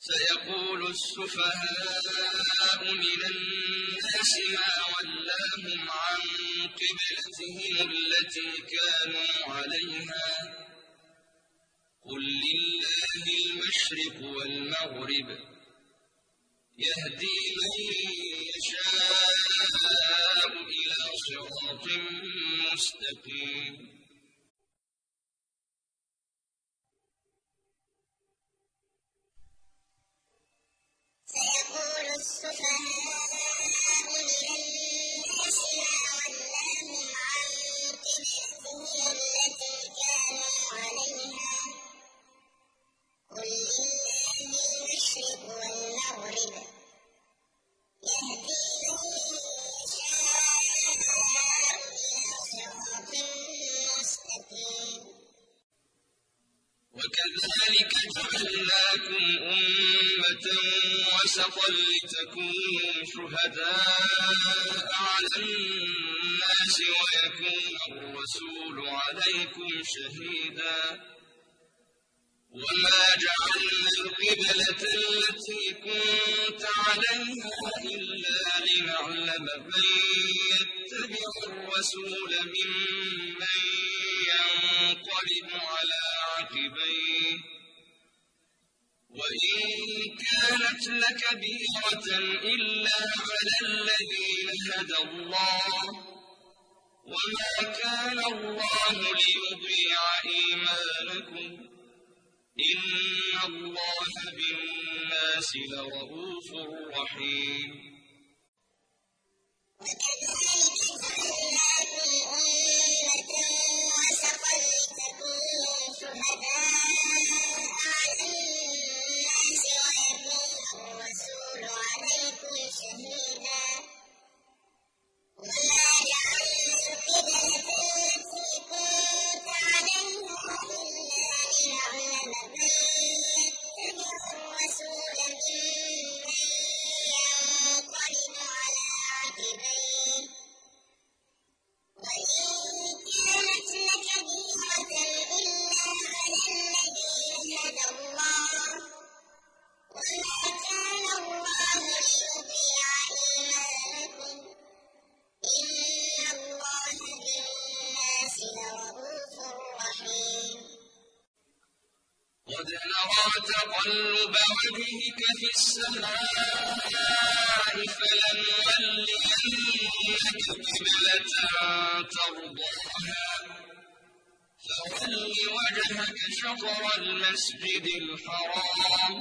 سيقول السفهاء من الناس ما ولاهم عن قبلتهم التي كانوا عليها قل لله المشرق والمغرب يهدي من يشاء إلى صراط مستقيم سيقول السفهاء من الناس ما ولاهم عن قبلتهم التي كانوا عليها قل لله المشرق والمغرب يهدي من يشاء إلى صراط مستقيم وكذلك جعلناكم أمة وسطا لتكونوا شهداء على الناس ويكون الرسول عليكم شهيدا وما جعلنا القبلة التي كنت عليها إلا لنعلم من يتبع الرسول ممن ينقلب على عقبيه وإن كانت لكبيرة إلا على الذين هدى الله وما كان الله ليضيع إيمانكم إن الله بالناس لرءوف رحيم وكذلك جعلناكم أمة وسطا لتكونوا شهداء على الناس ويكون الرسول عليكم شهيدا وما جعلنا القبلة التي كنت عليها إلا لنعلم من يتبع الرسول ممن ينقلب على عقبيه وإن كانت لكبيرة إلا على الذين هدى الله وما كان الله ليضيع إيمانكم إن الله بالناس لرءوف رحيم قد نرى تقلب وجهك في السماء فلنولينك قبلة ترضاها فول وجهك شطر المسجد الحرام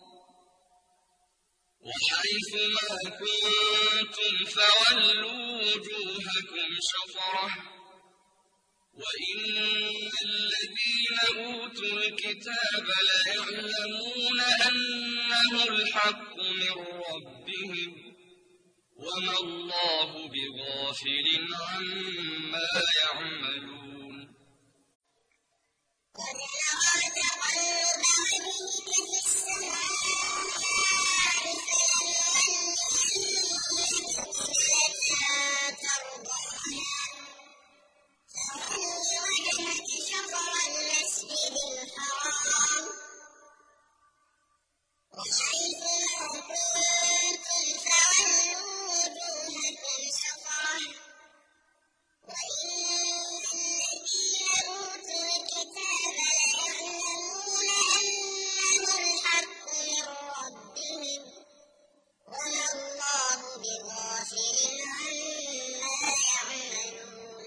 وحيث ما كنتم فولوا وجوهكم شطره وإن الذين أوتوا الكتاب ليعلمون أنه الحق من ربهم وما الله بغافل عما يعملون قد نرى تقلب وجهك في السماء فلنولينك قبلة ترضاها فول وجهك شطر المسجد الحرام وحيث ما كنتم فولوا وجوهكم شطره وإن الذين أوتوا الكتاب ليعلمون أنه الحق من ربهم وما الله بغافل عما يعملون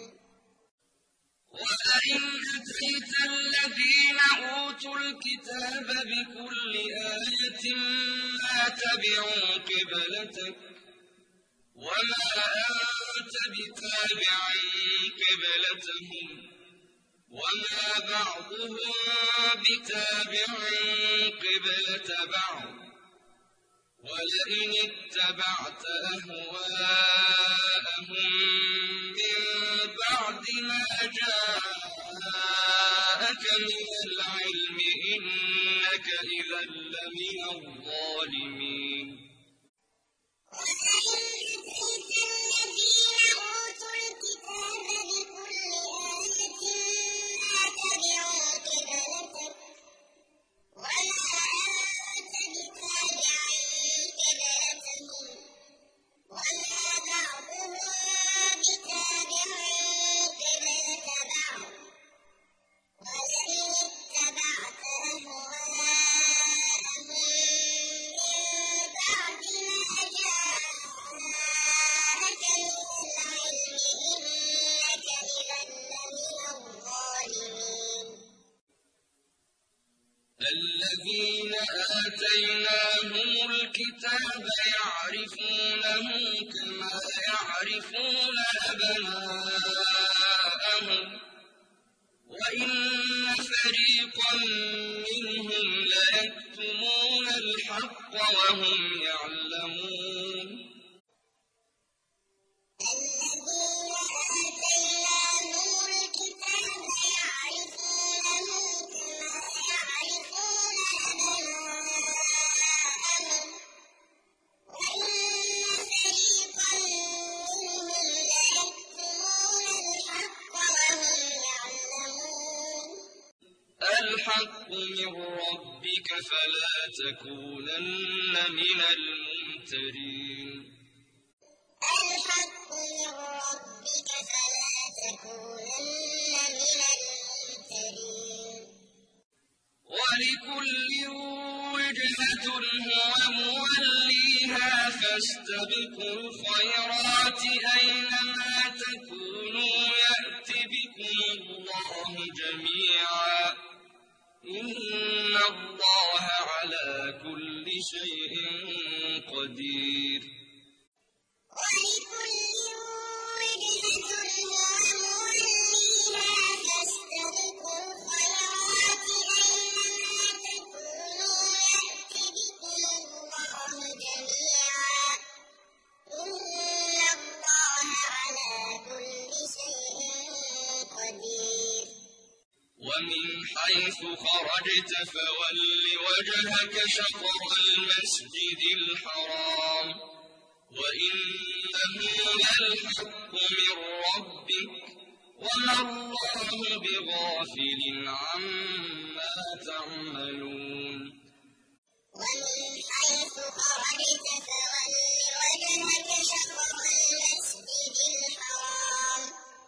ولئن أتيت الذين أوتوا الكتاب بكل آية ما تبعوا قبلتك وما أنت بتابع قبلتهم وما بعضهم بتابع قبلة بعض ولئن اتبعت أهواءهم من بعد ما جاءك من العلم إنك إذا لمن الظالمين ولئن أتيت الذين أوتوا الكتاب بكل آية ما تبعوا قبلتك وما أنت بتابع الذين آتيناهم الكتاب يعرفونه كما يعرفون أبناءهم وإن فريقا منهم ليكتمون الحق وهم يعلمون الذين آتيناهم الكتاب يعرفونه كما يعرفون أبناءهم وإن فريقا منهم ليكتمون الحق وهم يعلمون الحق من ربك فلا تكونن من الممترين الحق من ربك فلا تكونن من الممترين ولكل وجهة هو موليها فاستبقوا الخيرات أينما تكونوا يأت بكم الله جميعا إن الله على كل شيء قدير ولكل وجهة هو موليها فاستبقوا الخيرات أينما تكونوا يأت بكم الله جميعا إن الله على كل شيء قدير ومن حيث خرجت فول وجهك شطر المسجد الحرام وإنه للحق من ربك وما الله بغافل عما تعملون ومن حيث خرجت فول وجهك شطر المسجد الحرام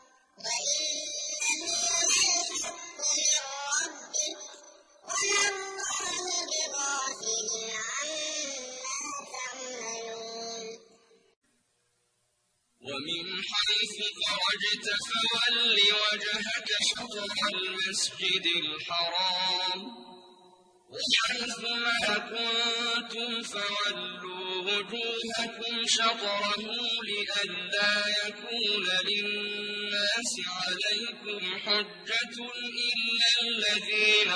وإنه للحق من ربك وما الله بغافل عما تعملون ومن حيث خرجت فول وجهك شطر المسجد الحرام وحيث ما كنتم فولوا وجوهكم شطره لئلا يكون للناس عليكم حجة إلا الذين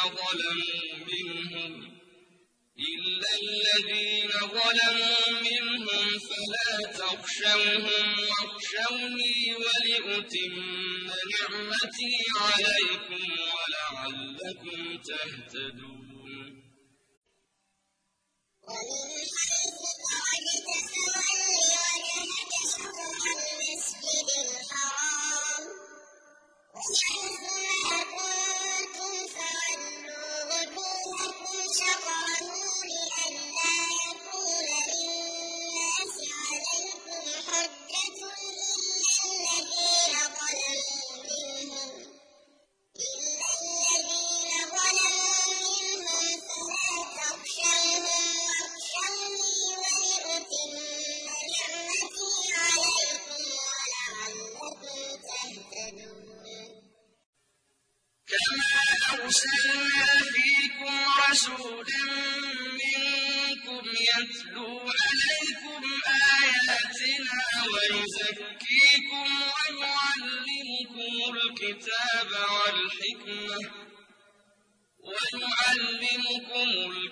ظلموا منهم فلا تخشوهم واخشوني ولأتم نعمتي عليكم ولعلكم تهتدون ومن حيث خرجت فول وجهك شطر المسجد الحرام وحيث ما كنتم فولوا وجوهكم شطره لئلا يكون للناس عليكم حجة إلا الذين ظلموا منهم فلا تخشوهم واخشوني ولأتم نعمتي عليكم ولعلكم تهتدون كما أرسلنا فيكم رسولا منكم يتلو عليكم آياتنا ويزكيكم ويعلمكم الكتاب والحكمة ويعلمكم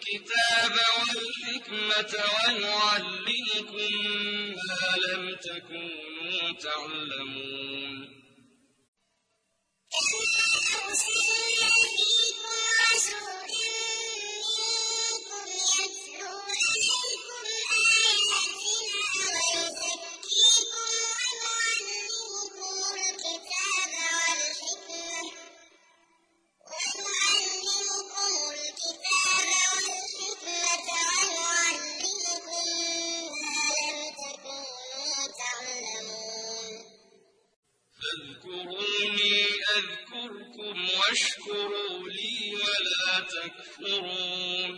ما لم تكونوا تعلمون كما أرسلنا فيكم رسولا منكم يتلو عليكم آياتنا ويزكيكم ويعلمكم الكتاب والحكمة ويعلمكم ما لم تكونوا تعلمون فاذكروني أذكركم واشكروا لي ولا تكفرون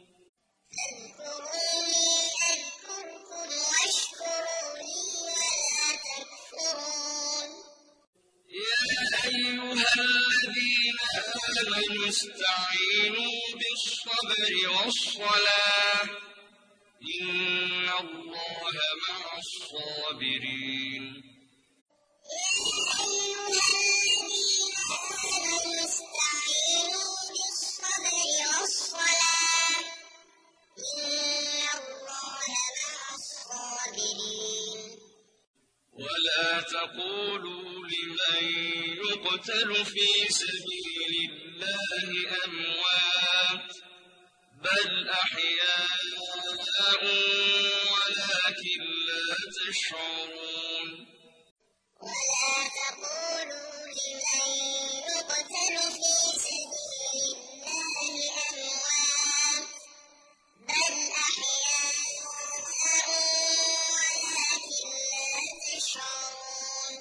فاذكروني أذكركم واشكروا لي ولا تكفرون يا أيها الذين آمنوا استعينوا بالصبر بالصبر والصلاة إن الله مع الصابرين استعينوا بالصبر والصلاة إن الله مع الصابرين ولا تقولوا لمن يقتل في سبيل الله أموات بل أحياء ولكن لا تشعرون ولا تقولوا لمن يقتل في سبيل الله أموات بل أحياء ولكن لا تشعرون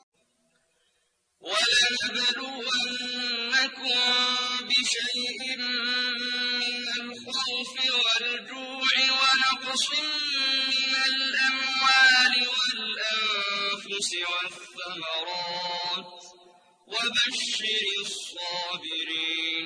ولنبلونكم بشيء من الخوف والجوع ونقص من الأموال والأنفس والثمرات وبشر الصابرين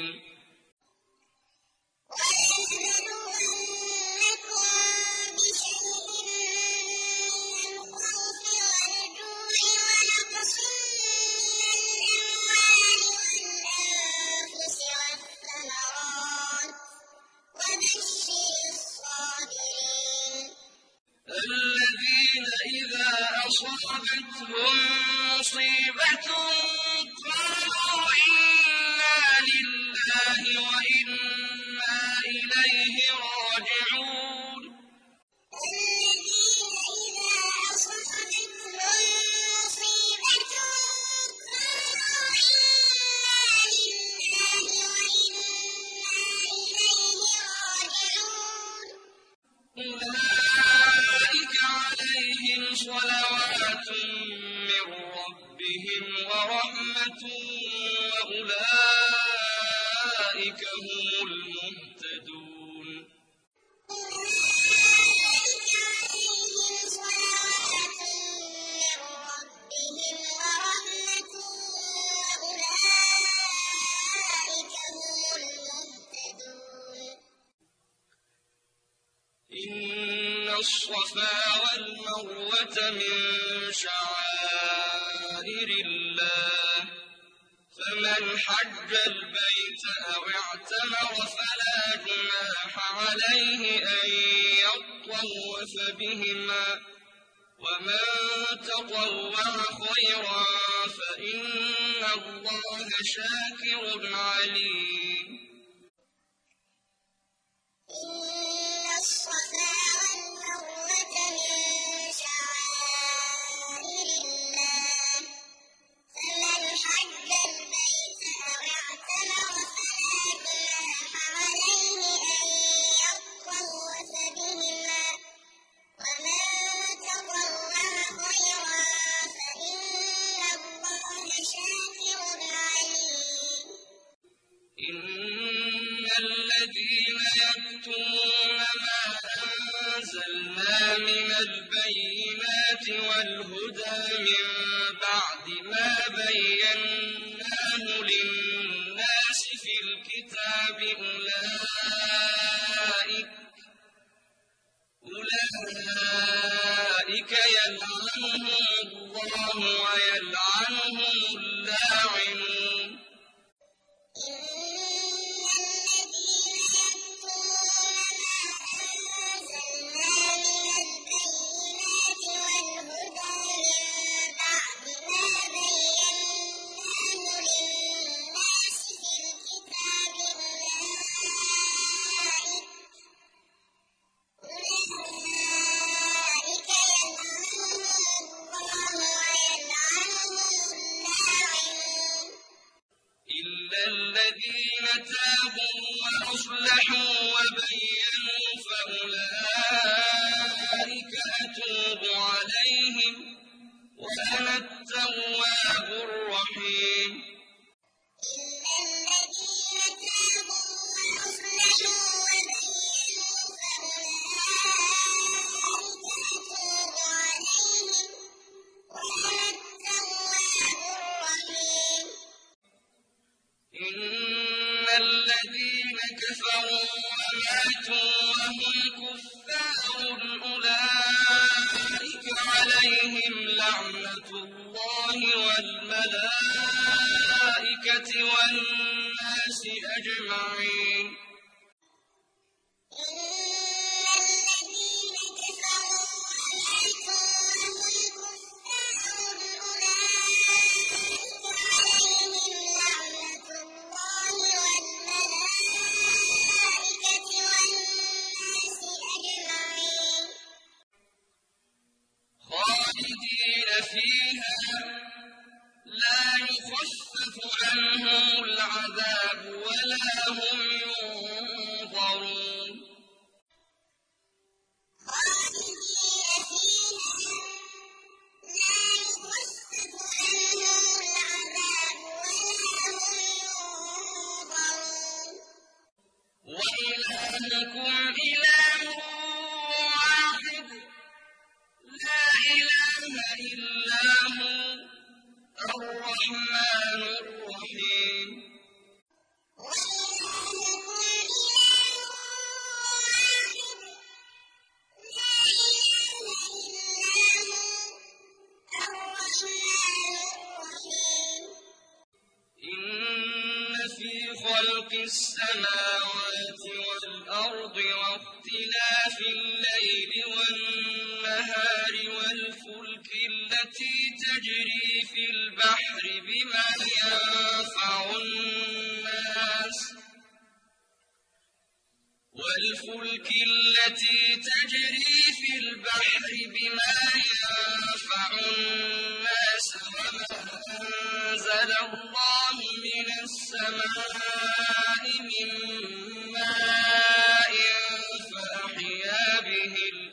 ولنبلونكم بشيء من الخوف والجوع ونقص من الأموال والأنفس والثمرات وبشر الصابرين الذين إذا أصابتهم مصيبة قالوا إنا لله وإنا إليه راجعون الذين إذا أصابتهم مصيبة قالوا إنا لله وإنا إليه راجعون أولئك عليهم صلوات من ربهم ورحمة وأولئك هم المهتدون أولئك عليهم صلوات من ربهم ورحمة وأولئك هم المهتدون إن الصفا والمروة من شعائر الله فمن حج البيت أو اعتمر فلا جناح عليه أن يطوف بهما ومن تطوع خيرا فإن الله شاكر عليم إن الصفا والمروة من شعائر الله فمن حج البيت أو اعتمر فلا جناح عليه أن يطوف بهما ومن تطوع خيرا فإن الله شاكر عليم إن الذين يكتمون ما أنزلنا من البينات والهدى من بعد ما بيناه للناس في الكتاب أولئك يلعنهم الله ويلعنهم اللاعنون إن الذين يكتمون ما أنزلنا من البينات والهدى من بعد ما بيناه للناس في الكتاب أولئك يلعنهم الله ويلعنهم اللاعنون إلا الذين تابوا وأصلحوا وبينوا فأولئك أتوب عليهم وأنا التواب الرحيم إلا الذين تابوا وأصلحوا وبينوا فأولئك أتوب عليهم وأنا التواب الرحيم إن الذين كفروا وماتوا وهم كفار أولئك عليهم لعنة الله والملائكة والناس أجمعين. خالدين فيها لا يخفف عنهم العذاب ولا هم ينظرون. وإلهكم إله واحد لا إله إلا هو الرحمن الرحيم. إن في خلق السماوات والأرض واختلاف الليل والنهار والفلك التي تجري في البحر بما ينفع الناس وما أنزل الله من السماء من ماء فأحيا به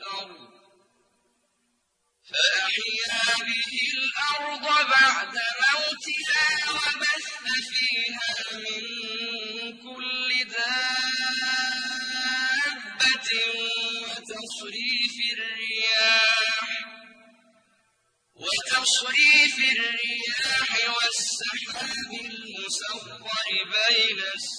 الأرض بعد موتها وبث فيها من كل دابة وتصريف الرياح والسحاب المسخر بين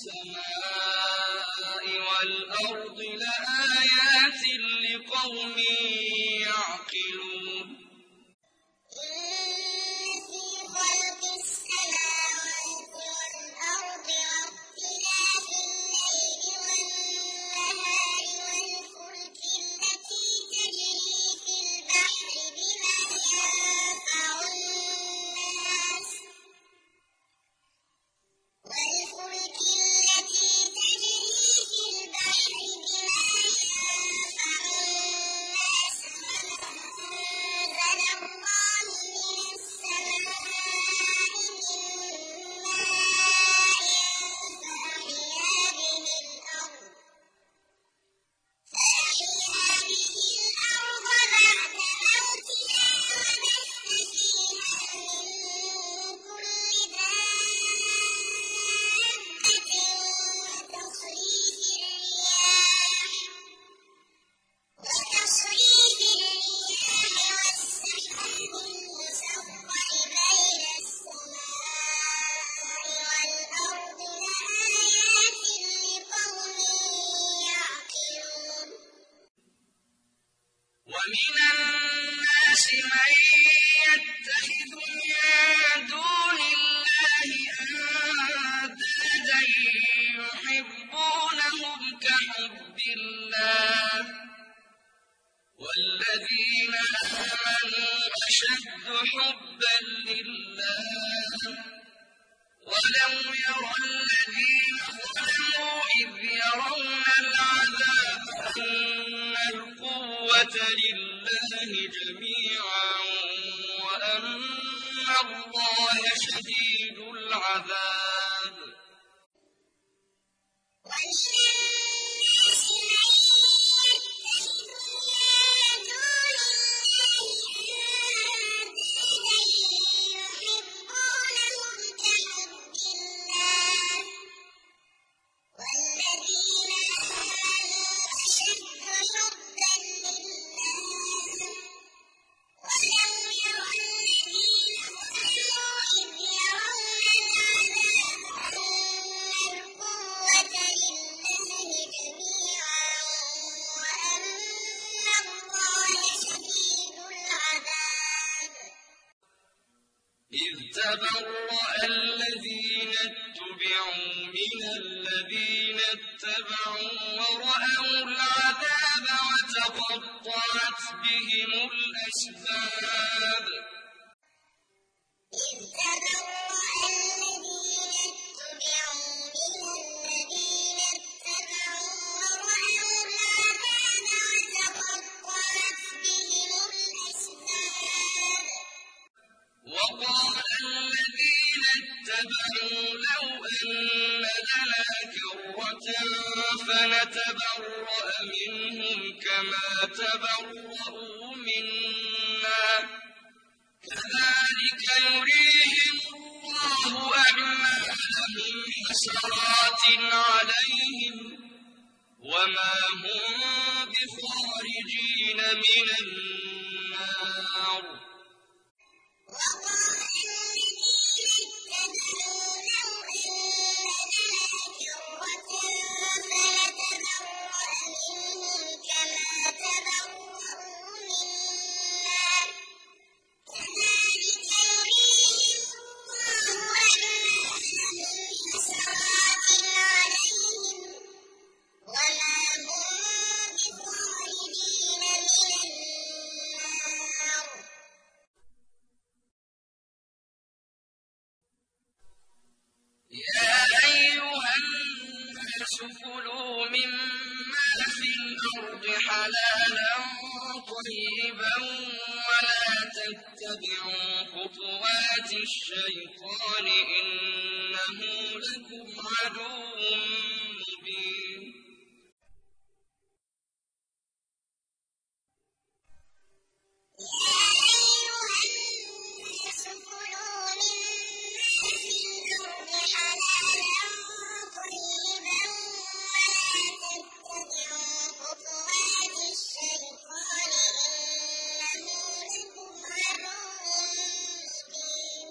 السماء والأرض لآيات لقوم يعقلون. ومن الناس من يتخذ من دون الله أندادا يحبونهم كحب الله والذين آمنوا أشد حبا لله ولو يرى الذين ظلموا إذ يرون العذاب أن القوة لله جميعا وأن الله شديد العذاب. اتبعوا ورأوا العذاب وتقطعت بهم الأسباب إذ تبرأ الذين اتبعوا من الذين اتبعوا ورأوا العذاب وتقطعت بهم الأسباب وقال الذين اتبعوا لو أن لنا كرة فنتبرأ منهم كما تبرأوا منا كذلك يريهم الله أعمالهم حسرات عليهم وما هم بخارجين من النار وقال الذين اتبعوا لو أن لنا كرة فنتبرأ منهم كما تبرأوا منا كذلك يريهم الله أعمالهم حسرات عليهم وما هم بخارجين من النار يا أيها الناس كلوا مما في الأرض حلالا طيبا ولا تتبعوا خطوات الشيطان إنه لكم عدو مبين يا أيها الناس كلوا مما في الأرض حلالا طيبا ولا تتبعوا خطوات الشيطان إنه لكم عدو مبين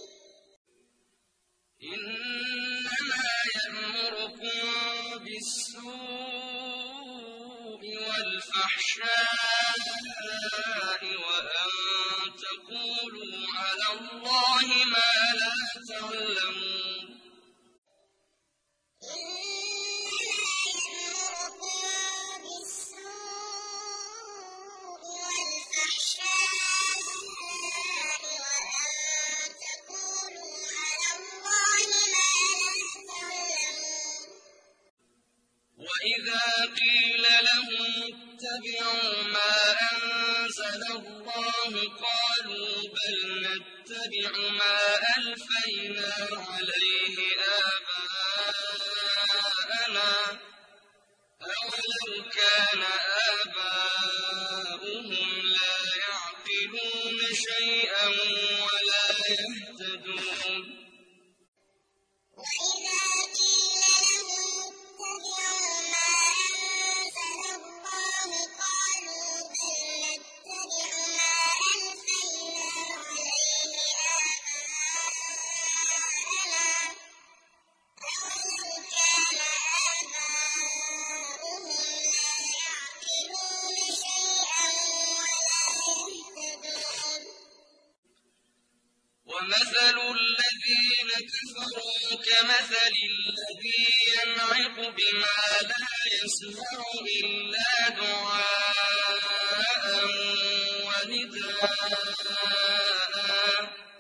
إنما يأمركم بالسوء والفحشاء وأن تقولوا على الله ما لا تعلمون إنما يأمركم بالسوء والفحشاء وأن تقولوا على الله ما لا تعلمون وإذا قيل لهم اتبعوا ما أنزل الله قالوا بل نتبع ما ألفينا عليه آباءنا أولو كان آباؤهم لا يعقلون شيئا ولا يهتدون وإذا قيل لهم اتبعوا ما أنزل الله قالوا بل نتبع ما ألفينا عليه آباءنا أولو كان آباؤهم لا يعقلون شيئا ولا يهتدون ومثل الذين كفروا كمثل الذي ينعق بما لا يسمع إلا دعاء ونداء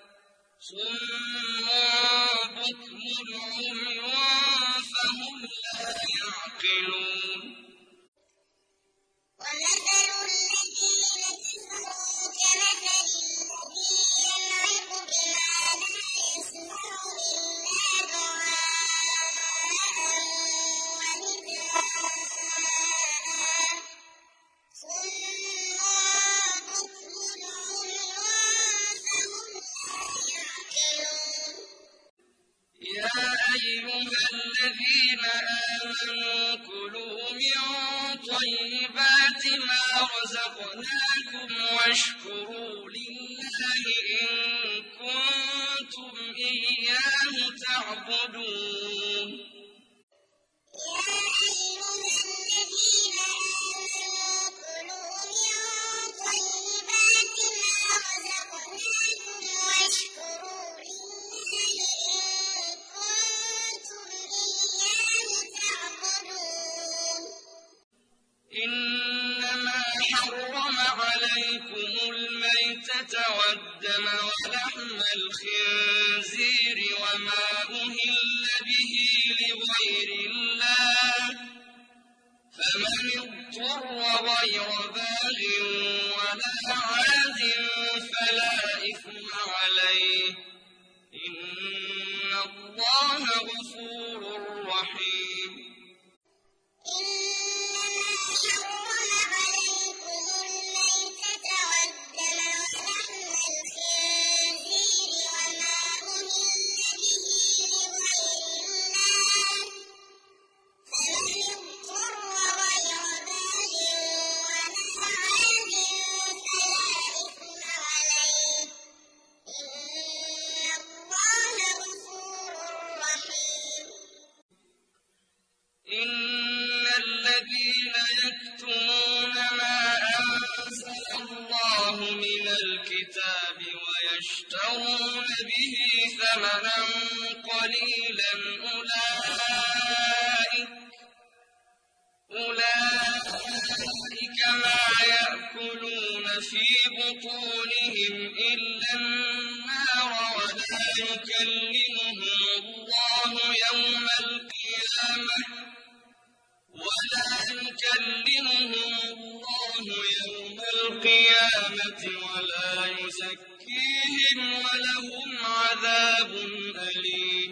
صم بكم عمي فهم لا يعقلون ومثل الذين كفروا كمثل الذي ينعق بما لا يسمع إلا دعاء ونداء صم بكم عمي فهم لا يعقلون يا أيها الذين آمنوا كلوا من طيبات ما رزقناكم واشكروا لله إن كنتم إياه تعبدون يا أيها الذين آمنوا كلوا من طيبات ما رزقناكم واشكروا لله إن كنتم إياه تعبدون الدم ولحم الخنزير وما أهل به لغير الله فمن اضطر غير باغ ولا عاد فلا إثم عليه إن الله غفور رحيم إنما حرم عليكم الميتة والدم ولحم الخنزير وما أهل به لغير الله فمن اضطر غير باغ ولا عاد فلا إثم عليه إن الله غفور رحيم إن الذين يكتمون ما أنزل الله من الكتاب ويشترون به ثمنا قليلا أولئك ما يأكلون في بطونهم إلا النار ولا يكلمهم الله يوم القيامة ولا يزكيهم ولهم عذاب أليم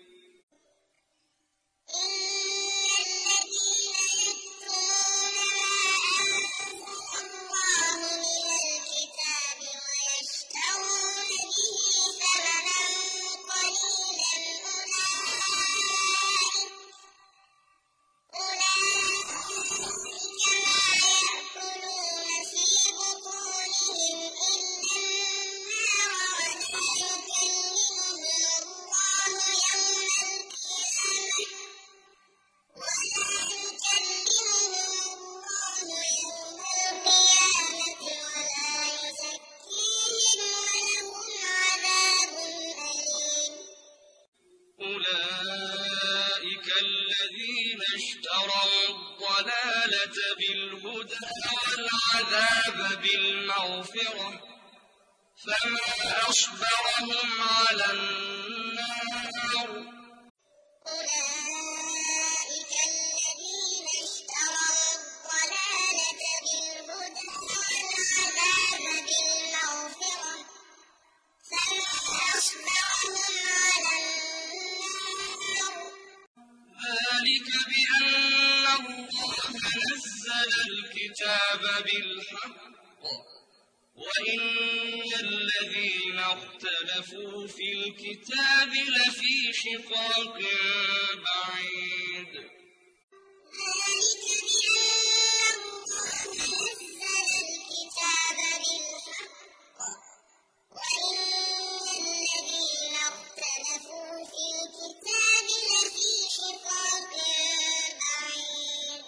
إن الذين يكتمون ما أنزل الله من الكتاب ويشترون به ثمنا قليلا أولئك ما يأكلون في بطونهم إلا النار ولا يكلمهم الله يوم القيامة ولا يزكيهم ولهم عذاب أليم أولئك الذين اشتروا الضلالة بالهدى والعذاب بالمغفرة فما أصبرهم على النار أولئك الذين اشتروا الضلالة بالهدى والعذاب بالمغفرة فما أصبرهم على النار ذلك بأن الله نزل الكتاب بالحق وإن الذين اختلفوا في الكتاب لفي شقاق بعيد ذلك بأن الله نزل الكتاب بالحق وإن الذين اختلفوا في الكتاب لفي شقاق بعيد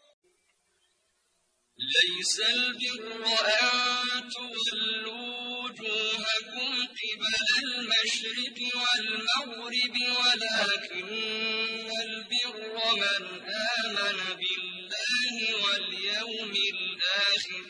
ليس البر أن تولوا وجوهكم قبل المشرق والمغرب ولكن البر من آمن بالله واليوم الآخر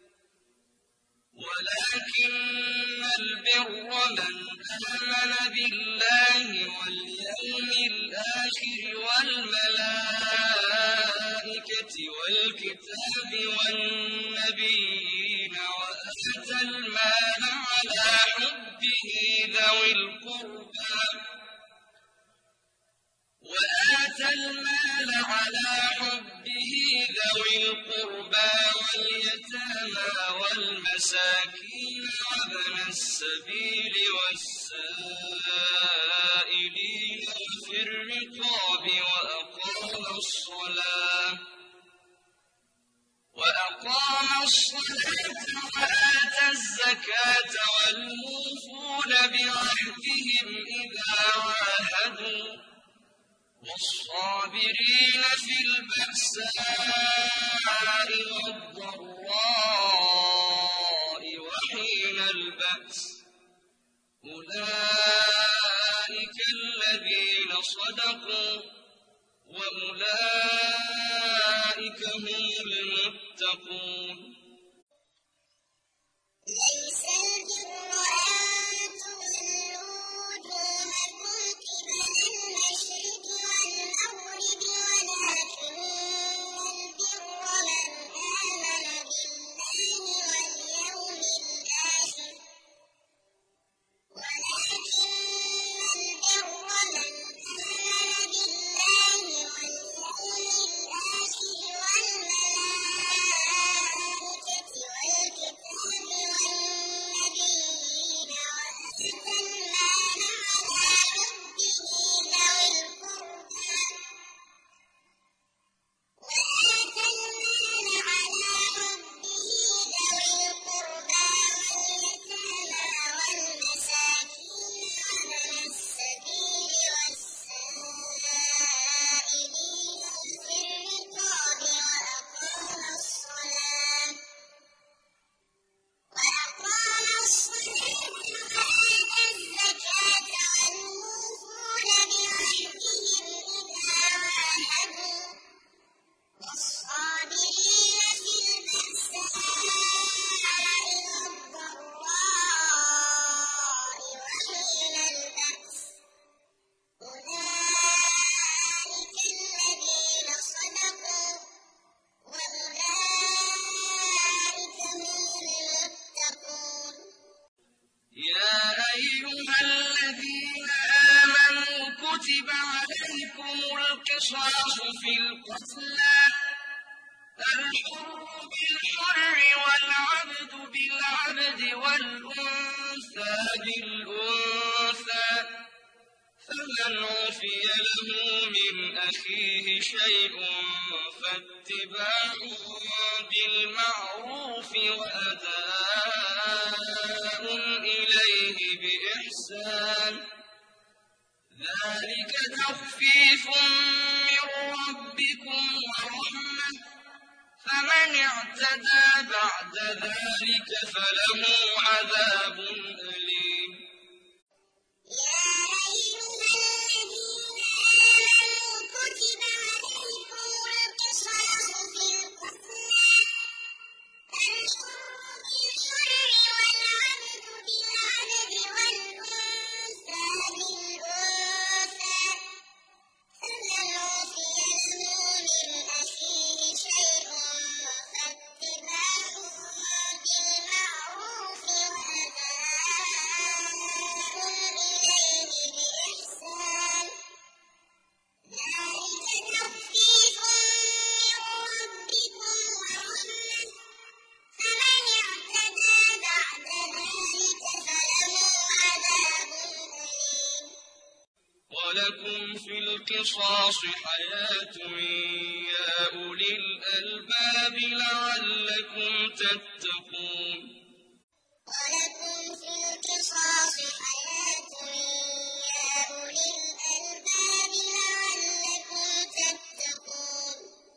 والملائكة والكتاب والنبيين وآتى المال على حبه ذوي القربى واليتامى والمساكين وابن السبيل والسائلين وفي الرقاب وأقام الصلاة وآتى الزكاة والموفون بعهدهم إذا عاهدوا والصابرين في البأساء والضراء وحين البأس أولئك الذين صدقوا وأولئك هم المتقون ليس البر عليكم القصاص في القتلى الحر بالحر والعبد بالعبد والأنثى بالأنثى فمن عفي له من أخيه شيء فاتباع بالمعروف وأداء إليه بإحسان ذلك تخفيف من ربكم ورحمة فمن اعتدى بعد ذلك فله عذاب أليم يا أيها الذين آمنوا كتب عليكم القصاص في القتلى الحر بالحر والعبد بالعبد والأنثى بالأنثى فمن عفي له من أخيه شيء فاتباع بالمعروف وأداء إليه بإحسان ذلك تخفيف من ربكم ورحمة فمن اعتدى بعد ذلك فله عذاب أليم ولكم في القصاص حياة يا أولي الألباب لعلكم تتقون ولكم في القصاص حياة يا أولي الألباب لعلكم تتقون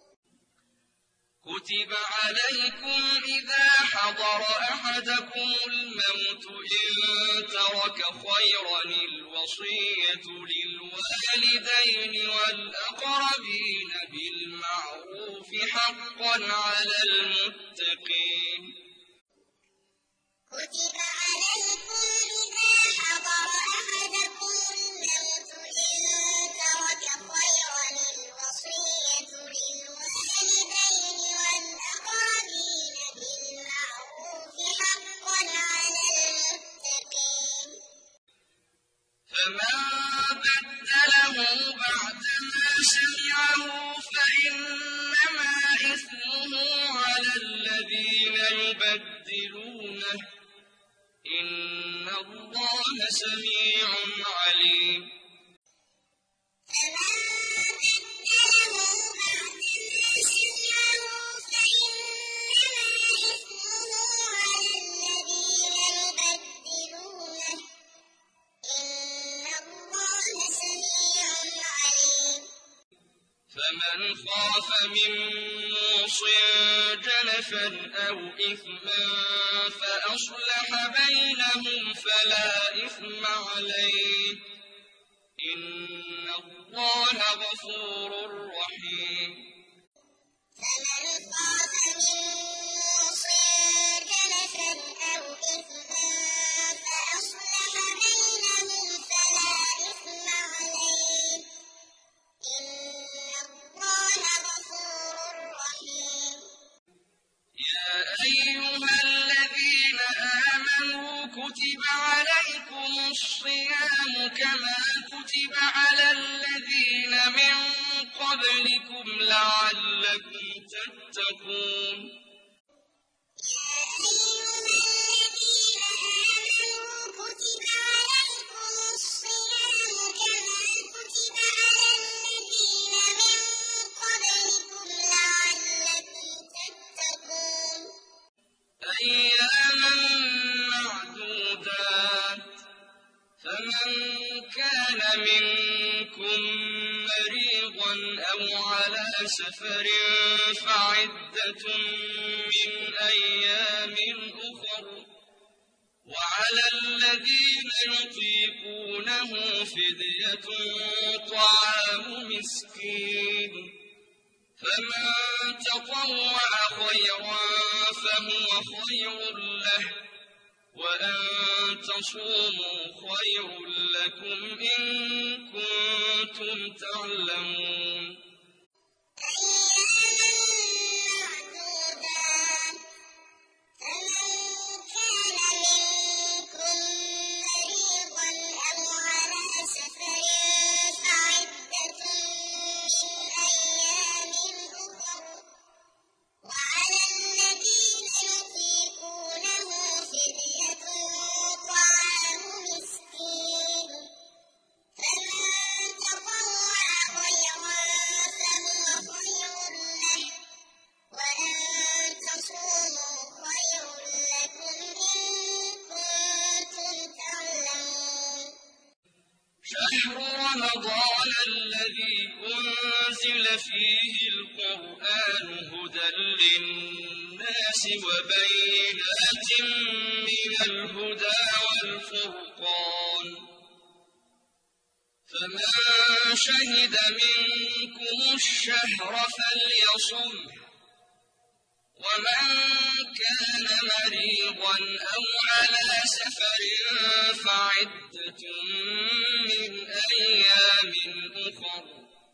كتب عليكم إذا حضر أحدكم الموت إن ترك خيرا الوصية للوالدين والأقربين بالمعروف حقا على المتقين كتب عليكم إذا حضر أحدكم الموت إن ترك خيرا الوصية للوالدين والأقربين بالمعروف حقا على المتقين فمن بدله بعدما سمعه فإنما إثمه على الذين يبدلونه إن الله سميع عليم فمن بدله بعدما سمعه فإنما إثمه على الذين يبدلونه إن الله سميع عليم فمن خاف من موص جنفا أو إثما فأصلح بينهم فلا إثم عليه إن الله غفور رحيم فمن خاف من موص جنفا أو إثما فأصلح بينهم فلا إثم عليه إن الله غفور رحيم يا أيها الذين آمنوا كتب عليكم الصيام كما كتب على الذين من قبلكم لعلكم تتقون يا أيها الذين آمنوا كتب عليكم الصيام كما كتب على الذين من قبلكم لعلكم تتقون أياما معدودات فمن كان منكم مريضا أو على سفر فعدة من أيام أخر وعلى الذين يطيقونه فدية طعام مسكين فمن تطوع خيرا فهو خير له وأن تصوموا خير لكم إن كنتم تعلمون أياما معدودات فمن كان منكم مريضا أو على سفر فعدة أنزل فيه القرآن هدى للناس وبينات من الهدى والفرقان فمن شهد منكم الشهر فليصمه ومن كان مريضا أو على سفر فعدة من أيام أخر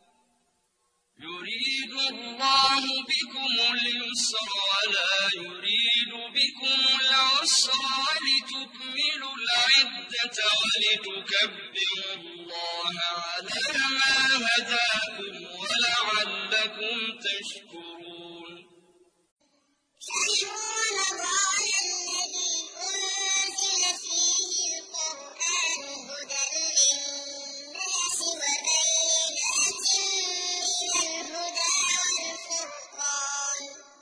يريد الله بكم اليسر ولا يريد بكم العسر ولتكملوا العدة ولتكبروا الله على ما هداكم ولعلكم تشكرون شهر رمضان الذي أنزل فيه القرآن هدى للناس وبينات من الهدى والفرقان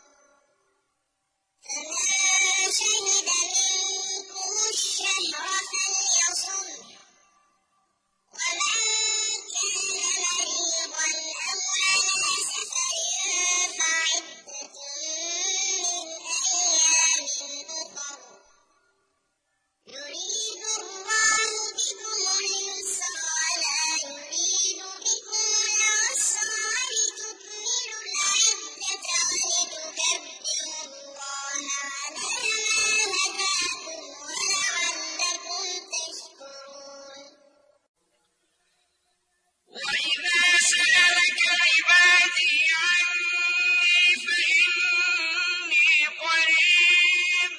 فمن شهد منكم الشهر فليصمه ومن كان مريضا أو على سفر فعدة من أيام أخر يريد الله بكم اليسر ولا يريد بكم العسر ولتكملوا العدة ولتكبروا الله على ما هداكم ولعلكم تشكرون وإذا سألك عبادي عني فإني قريب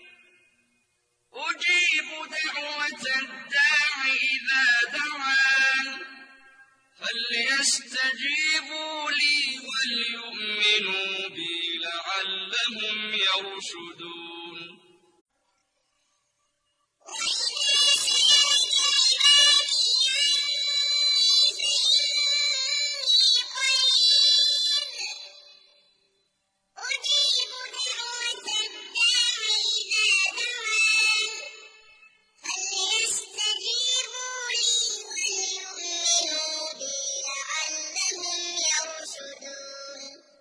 أجيب دعوة الداع إذا دعان فليستجيبوا لي وليؤمنوا بي لعلهم يرشدون أجيب دعوة الداع إذا دعان فليستجيبوا لي وليؤمنوا بي لعلهم يرشدون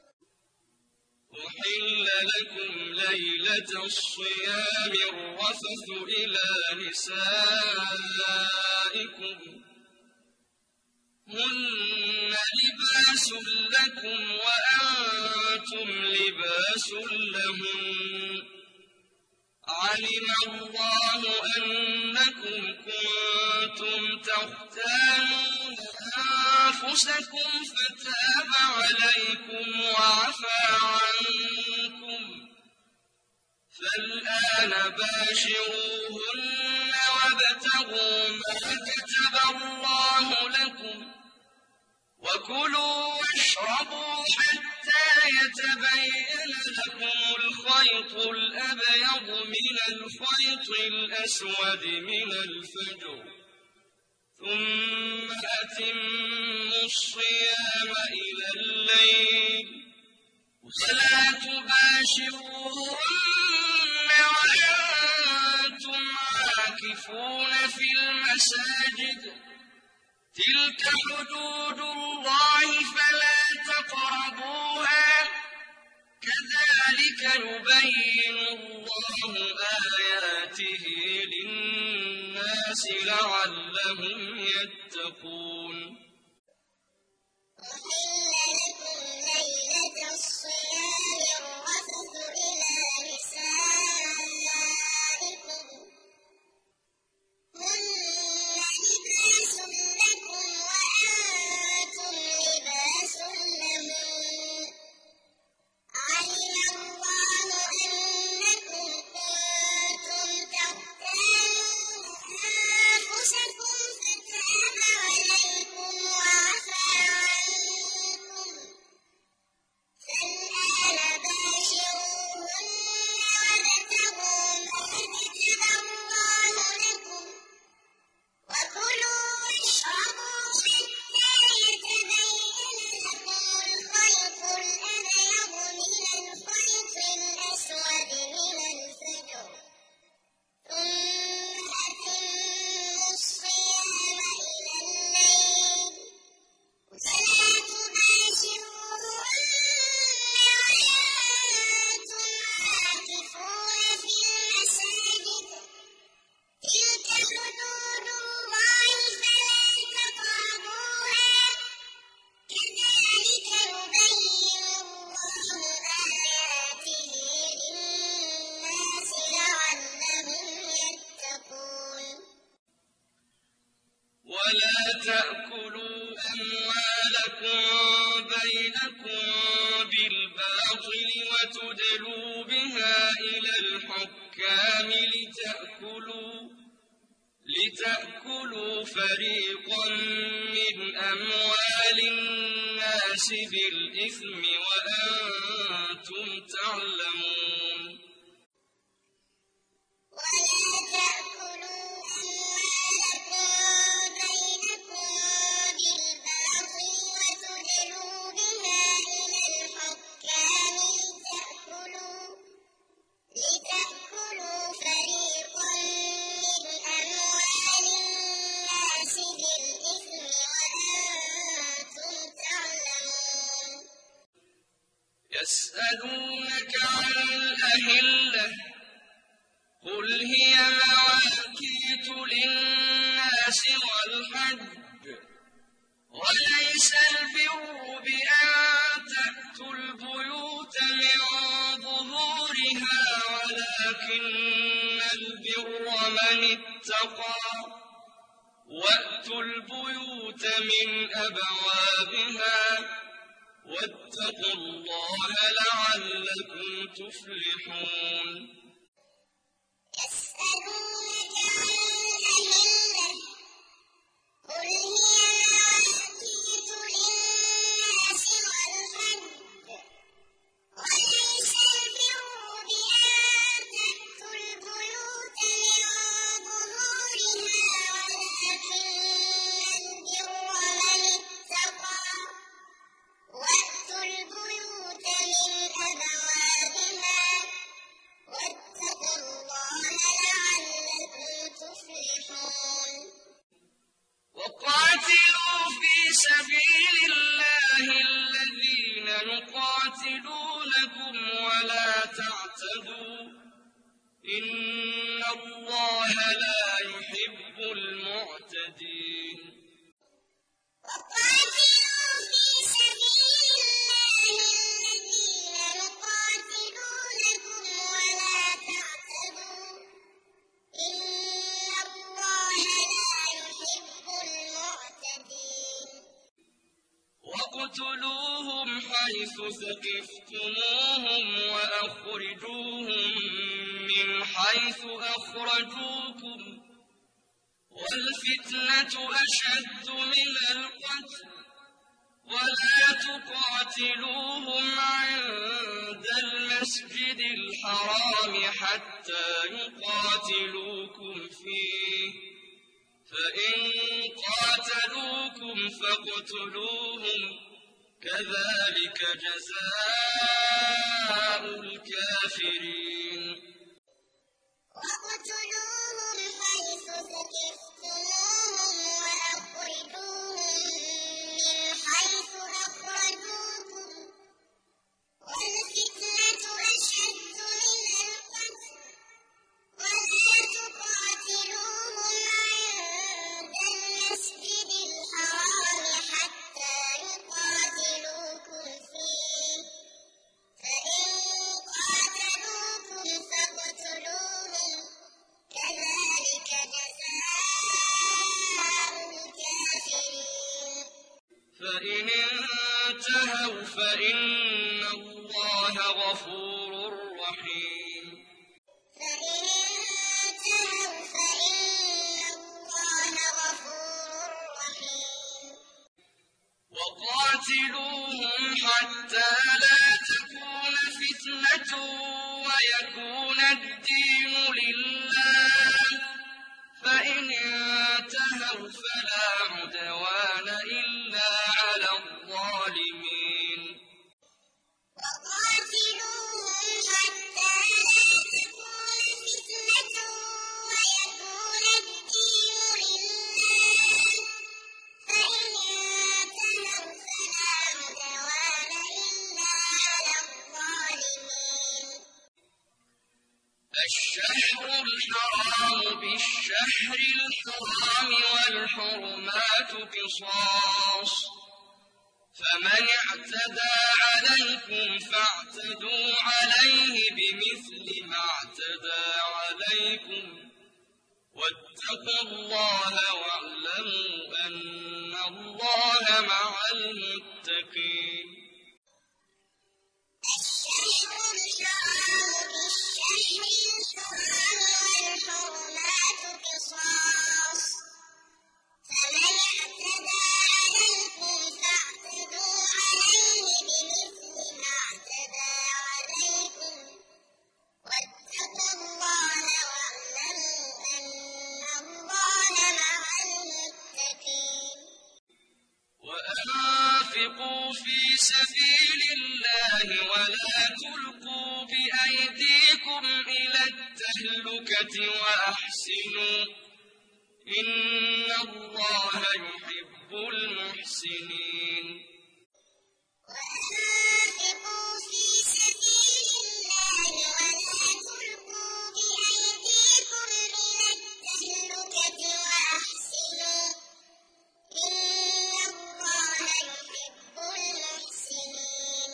أحل لكم ليلة الصيام الرفث إلى نسائكم هن لباس لكم وأنتم لباس لهن علم الله أنكم كنتم تختانون أنفسكم فتاب عليكم وعفى عنكم فالآن باشروهن وابتغوا ما كتب الله لكم وكلوا واشربوا حتى يتبين لكم الخيط الأبيض من الخيط الأسود من الفجر ثم أتموا الصيام إلى الليل ولا تباشروهن وأنتم عاكفون في المساجد تلك حدود الله فلا تقربوها كذلك يبين الله آياته للناس لعلهم يتقون أحل لكم ليلة الصيام الرفث إلى نسائكم هن لباس لكم وأنتم بينكم بالباطل وتدلوا بها إلى الحكام لتأكلوا فريقا من أموال الناس بالإثم وأنتم تعلمون ولا تأكلوا أموالكم بينكم بالباطل وتدلوا بها إلى الحكام لتأكلوا فريقا من أموال الناس بالإثم وأنتم تعلمون يسألونك عن الأهلة قل هي مواقيت للناس والحج وليس البر بأن تأتوا البيوت من ظهورها ولكن البر من اتقى وأتوا البيوت من أبوابها واتقوا الله لعلكم تفلحون يسألونك عن الأهلة قل هي مواقيت للناس والحج وليس البر بأن تأتوا البيوت من ظهورها ولكن البر من اتقى وأتوا البيوت من أبوابها واتقوا الله لعلكم تفلحون وقاتلوا في سبيل الله الذين يقاتلونكم ولا تعتدوا إن الله لا يحب المعتدين وقاتلوا في سبيل الله الذين يقاتلونكم ولا تعتدوا إن الله لا يحب المعتدين واقتلوهم حيث ثقفتموهم وأخرجوهم من حيث أخرجوكم والفتنة أشد من القتل ولا تقاتلوهم عند المسجد الحرام حتى يقاتلوكم فيه فإن قاتلوكم فاقتلوهم كذلك جزاء الكافرين واقتلوهم حيث ثقفتموهم وأخرجوهم من حيث أخرجوكم والفتنة أشد من القتل ولا تقاتلوهم عند المسجد الحرام حتى يقاتلوكم فيه فإن قاتلوكم فاقتلوهم كذلك جزاء الكافرين فإن انتهوا فإن الله غفور رحيم فإن انتهوا فإن الله غفور رحيم وقاتلوهم حتى لا تكون فتنة ويكون الدين لله فإن انتهوا فلا عدوان إلا على الظالمين وقاتلوهم حتى لا تكون فتنة ويكون الدين لله فإن انتهوا فلا عدوان إلا على الظالمين الشهر الحرام بالشهر الحرام والحرمات قصاص فمن اعتدى عليكم فاعتدوا عليه بمثل ما اعتدى عليكم واتقوا الله واعلموا أن الله مع المتقين. الشهر الحرام بالشهر الحرام والحرمات قصاص، فمن اعتدى عليكم فاعتدوا عليه بمثل ما اعتدى عليكم، واتقوا الله واعلموا أن الله مع المتقين. وأنفقوا في سبيل الله ولا تلقوا بأيديكم إلى التهلكة وأحسنوا إن الله يحب المحسنين. وأنفقوا في سبيل الله ولا تلقوا بأيديكم إلى التهلكة وأحسنوا إن الله يحب المحسنين.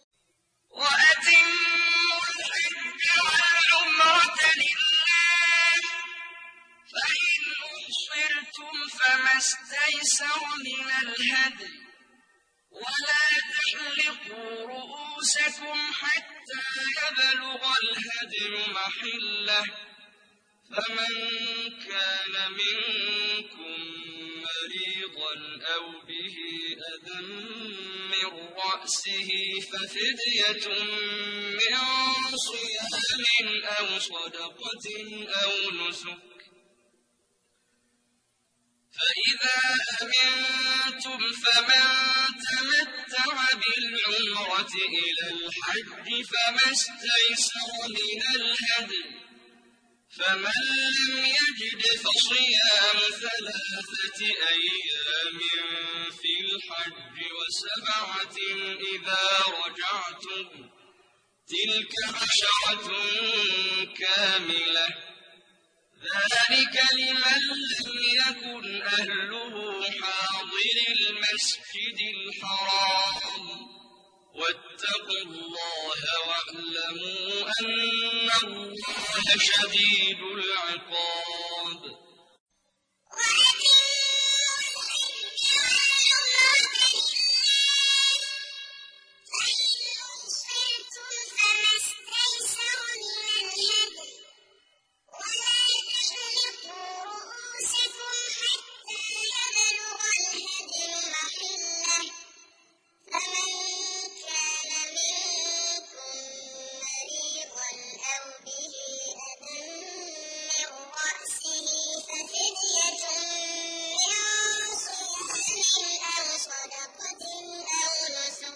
وأتموا الحج والعمرة لله، فإن أحصرتم فما استيسر من الهدي، ولا تحلقوا رؤوسكم حتى يبلغ الهدي محله، فمن كان منكم مريضا أو به أذى من رأسه ففدية من صيام أو صدقة أو نسك، فإذا أمنتم فمن تمتع بالعمرة إلى الحج فما استيسر من الهدي، فمن لم يجد فصيام 3 أيام في الحج و7 إذا رجعتم، تلك 10 كاملة، ذلك لمن لم يكن أهله حاضر المسجد الحرام، واتقوا الله واعلموا أن الله شديد العقاب. وأتموا الحج والعمرة لله، فإن أحصرتم فما استيسر من الهدي، ولا تحلقوا رؤوسكم حتى يبلغ الهدي محله، فمن كان منكم مريضا أو به أذى من رأسه ففدية من صيام أو صدقة أو نسك،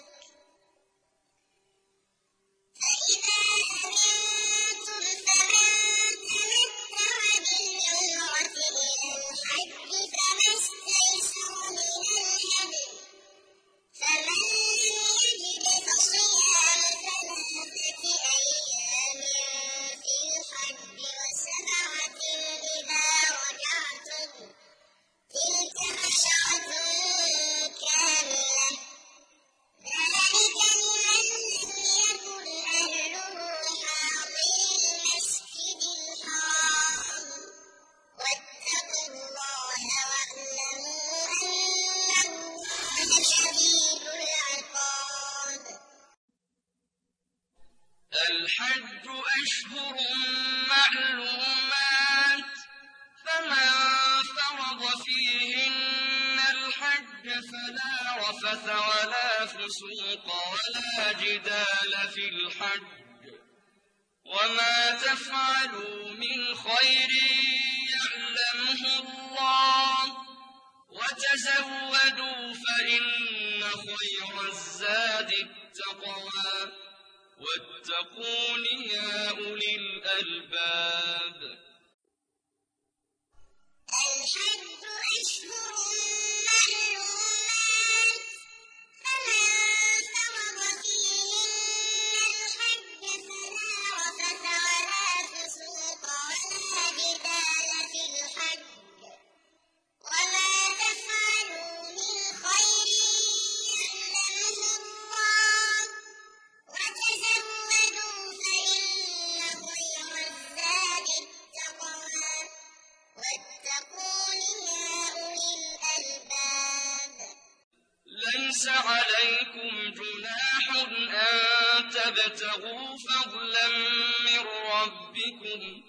فإذا أمنتم فمن تمتع بالعمرة إلى الحج فما استيسر من الهدي، فمن لم يجد فصيام 3 أيام في الحج و7 إذا رجعتم، تلك 10 كاملة، ذلك لمن لم يكن أهله حاضر المسجد الحرام، واتقوا الله واعلموا أن الله شديد العقاب. الحج أشهر معلومات، فمن فرض فيهن الحج فلا رفث ولا فسوق ولا جدال في الحج، وما تفعلوا من خير يعلمه الله، وتزودوا فإن خير الزاد التقوى، واتقون يا أولي الألباب. الحج أشهر معلومات، فمن فرض فيهن الحج فلا رفث ولا فسوق ولا جدال في الحج، وما تفعلوا من خير يعلمه الله، وتزودوا فإن خير الزاد التقوى، واتقون يا عليكم جناح أن تبتغوا فضلا من ربكم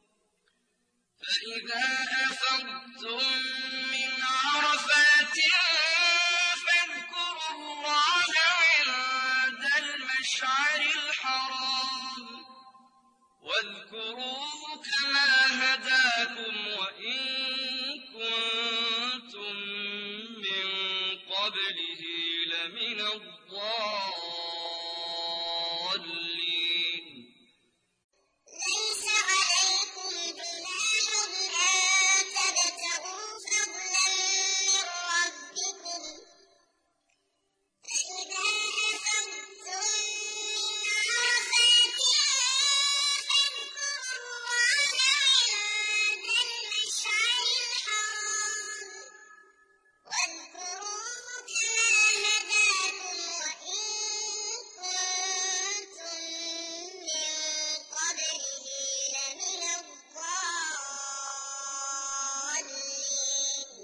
فإذا أفضتم من عرفات فاذكروا الله عند المشعر الحرام واذكروه كما هداكم وإن كنتم من قبله لمن الضالين ليس عليكم جناح أن تبتغوا فضلا من ربكم فإذا أفضتم من عرفات فاذكروا الله عند المشعر الحرام واذكروه كما هداكم وإن كنتم من قبله لمن الضالين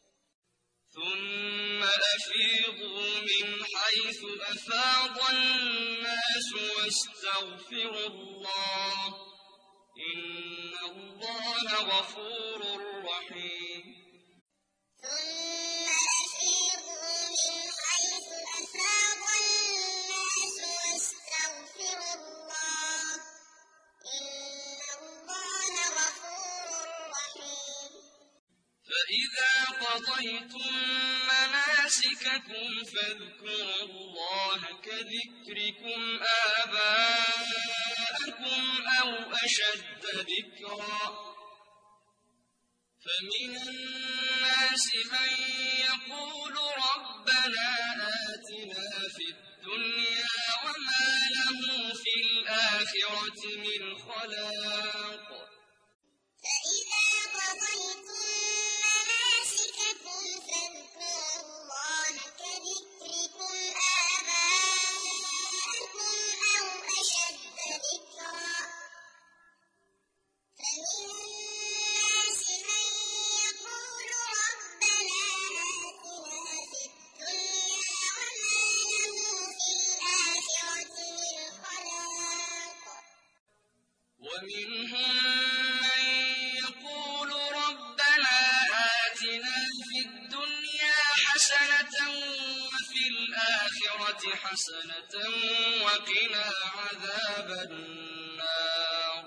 ثم أفيضوا من حيث أفاض الناس واستغفروا الله إن الله غفور رحيم ثم أفيضوا من حيث أفاض الناس واستغفروا الله إن الله غفور رحيم فإذا قضيتم مناسككم فاذكروا الله كذكركم آباءكم أو أشد ذكرا فمن الناس من يقول ربنا آتنا في الدنيا وما له في الآخرة من خلاق فإذا قضيتم مناسككم فاذكروا الله كذكركم آباءكم أو أشد ذكرا فمن الناس من يقول ربنا آتنا في الدنيا وما له في الآخرة من خلاق ومنهم من يقول ربنا آتنا في الدنيا حسنة وفي الآخرة حسنة وقنا عذاب النار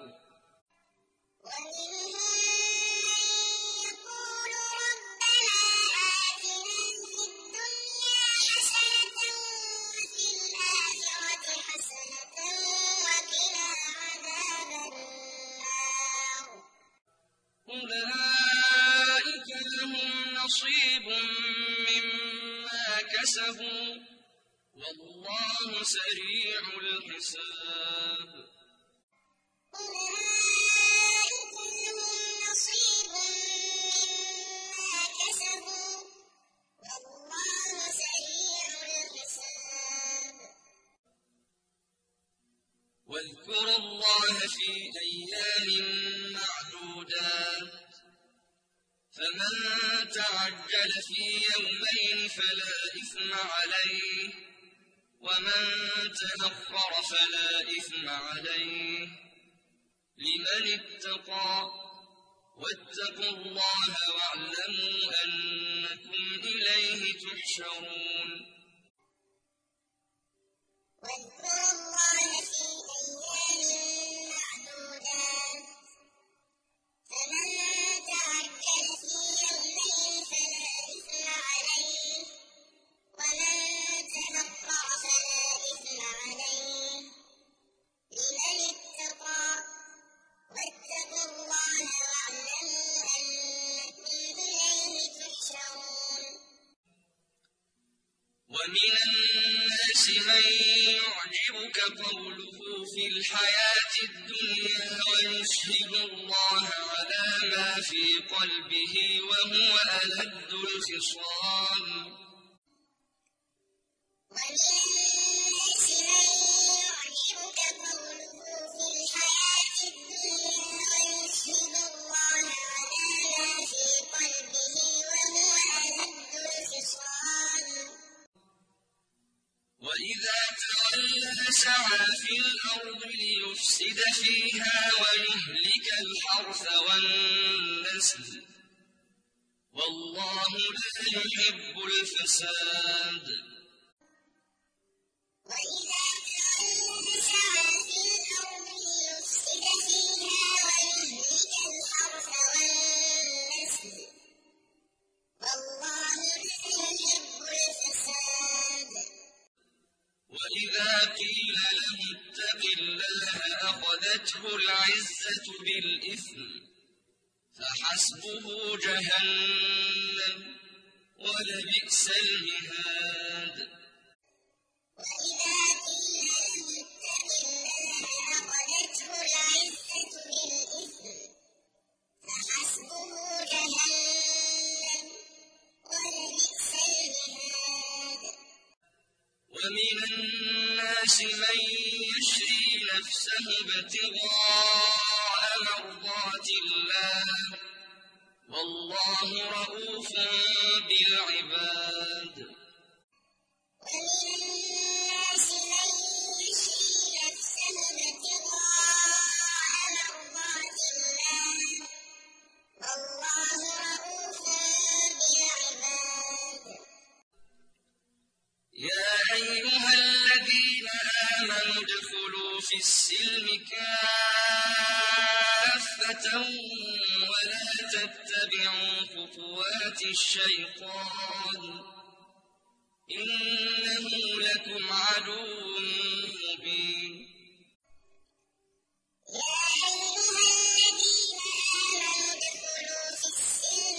ومنهم من يقول ربنا آتنا في الدنيا حسنة وفي الآخرة حسنة وقنا عذاب النار أولئك لهم نصيب مما كسبوا والله سريع الحساب أولئك لهم نصيب مما كسبوا والله سريع الحساب واذكروا الله في أيام معدودات فمن تعجل في يومين فلا إثم عليه ومن تأخر فلا إثم عليه لمن اتقى واتقوا الله واعلموا أنكم إليه تحشرون واذكروا الله في أيام معدودات فمن تعجل في يومين فلا إثم عليه ومن تأخر فلا إثم عليه لمن اتقى واتقوا الله واعلموا أنكم إليه تحشرون ومن الناس من يعجبك قوله في الحياة الدنيا ويشهد الله على ما في قلبه وهو ألد الخصام ومن الناس من يعجبك قوله في الحياة الدنيا ويشهد الله على ما في قلبه وهو ألد الخصام وإذا تولى سعى في الأرض ليفسد فيها ويهلك الحرث والنسل والله لا يحب الفساد. وإذا تولى سعى في الأرض ليفسد فيها ويهلك الحرث والنسل والله لا يحب الفساد. وإذا قيل له اتق الله أخذته العزة بالإثم فحسبه جهنم ولبئس المهاد. وإذا قيل له اتق الله أخذته العزة بالإثم فحسبه جهنم ولبئس المهاد. ومن الناس من يشري نفسه ابتغاء مرضات الله والله رءوف بالعباد. ومن الناس من يشري نفسه ابتغاء مرضات الله والله رءوف بالعباد. يا أيها الذين آمنوا ادخلوا في السلم كافة ولا تتبعوا خطوات الشيطان إنه لكم عدو مبين. يا أيها الذين آمنوا ادخلوا في السلم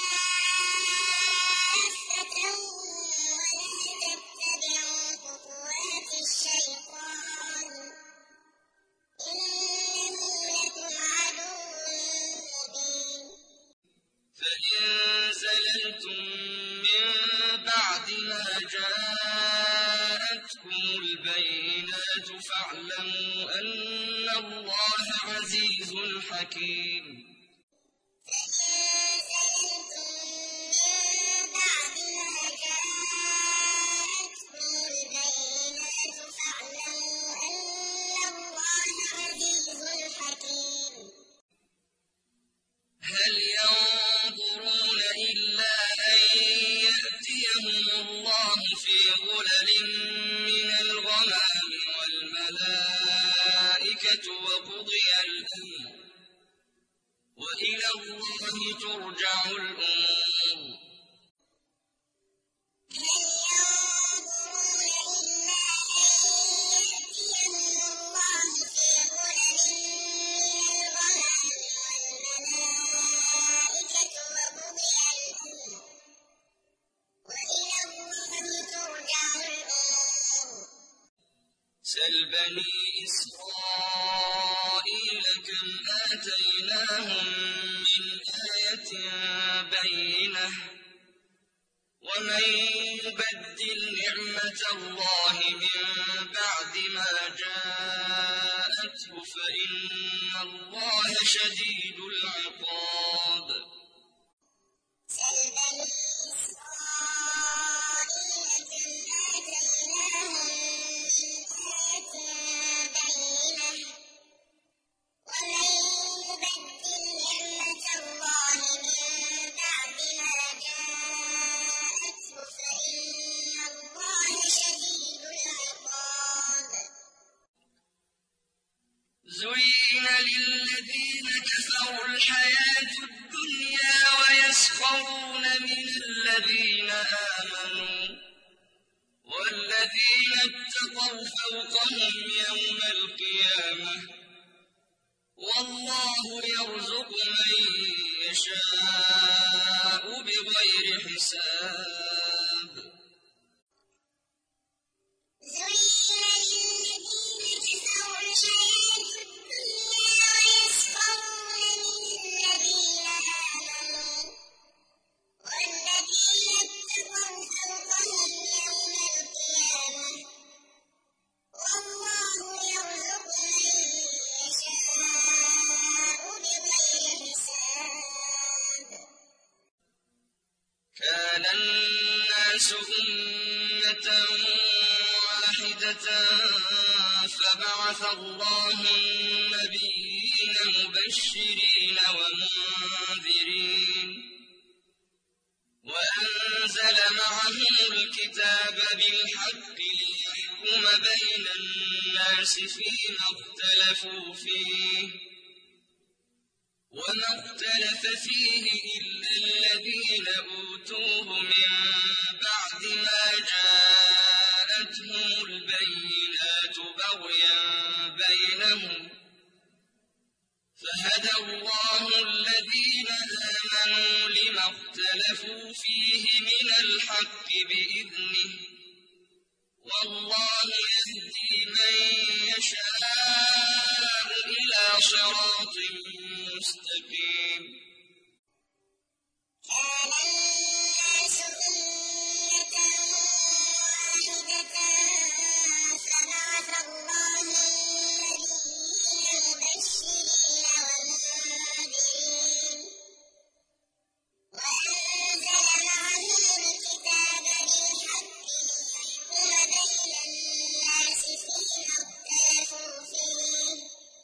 كافة ولا تتبعوا خطوات الشيطان إنه لكم عدو مبين. فإن زللتم من بعد ما جاءتكم البينات فاعلموا أن الله عزيز حكيم. فإن زللتم من بعد ما جاءتكم البينات فاعلموا أن الله عزيز حكيم. هل ينظرون إلا أن يأتيهم الله في ظلل من الغمام والملائكة وقضي الأمر وإلى الله ترجع الأمور. هل ينظرون إلا أن يأتيهم الله في ظلل من الغمام والملائكة وقضي الأمر وإلى الله ترجع الأمور. سل بني إسرائيل كم آتيناهم من آية بينة ومن يبدل نعمة الله من بعد ما جاءته فإن الله شديد العقاب. سل بني إسرائيل كم آتيناهم من آية بينة ومن يبدل نعمة الله من بعد ما جاءته فإن الله شديد العقاب. زين للذين كفروا الحياة الدنيا ويسخرون من الذين آمنوا والذين اتقوا فوقهم يوم القيامة والله يرزق من يشاء بغير حساب. زين للذين كفروا الحياة الدنيا ويسخرون من الذين آمنوا والذين اتقوا فوقهم يوم القيامة والله يرزق من يشاء بغير حساب. كان واحدة فبعث الله النبيين مبشرين ومنذرين وأنزل معهم الكتاب بالحق ليحكم بين الناس فيما اختلفوا فيه وما اختلف فيه إلا الذين أوتوه من بعد ما جاءتهم البينات بغيا بينهم فهدى الله الذين آمنوا لما اختلفوا فيه من الحق بإذنه والله يهدي من يشاء إلى صراط مستقيم. كان الناس أمة واحدة فبعث الله النبيين مبشرين ومنذرين وأنزل معهم الكتاب بالحق ليحكم بين الناس فيما اختلفوا فيه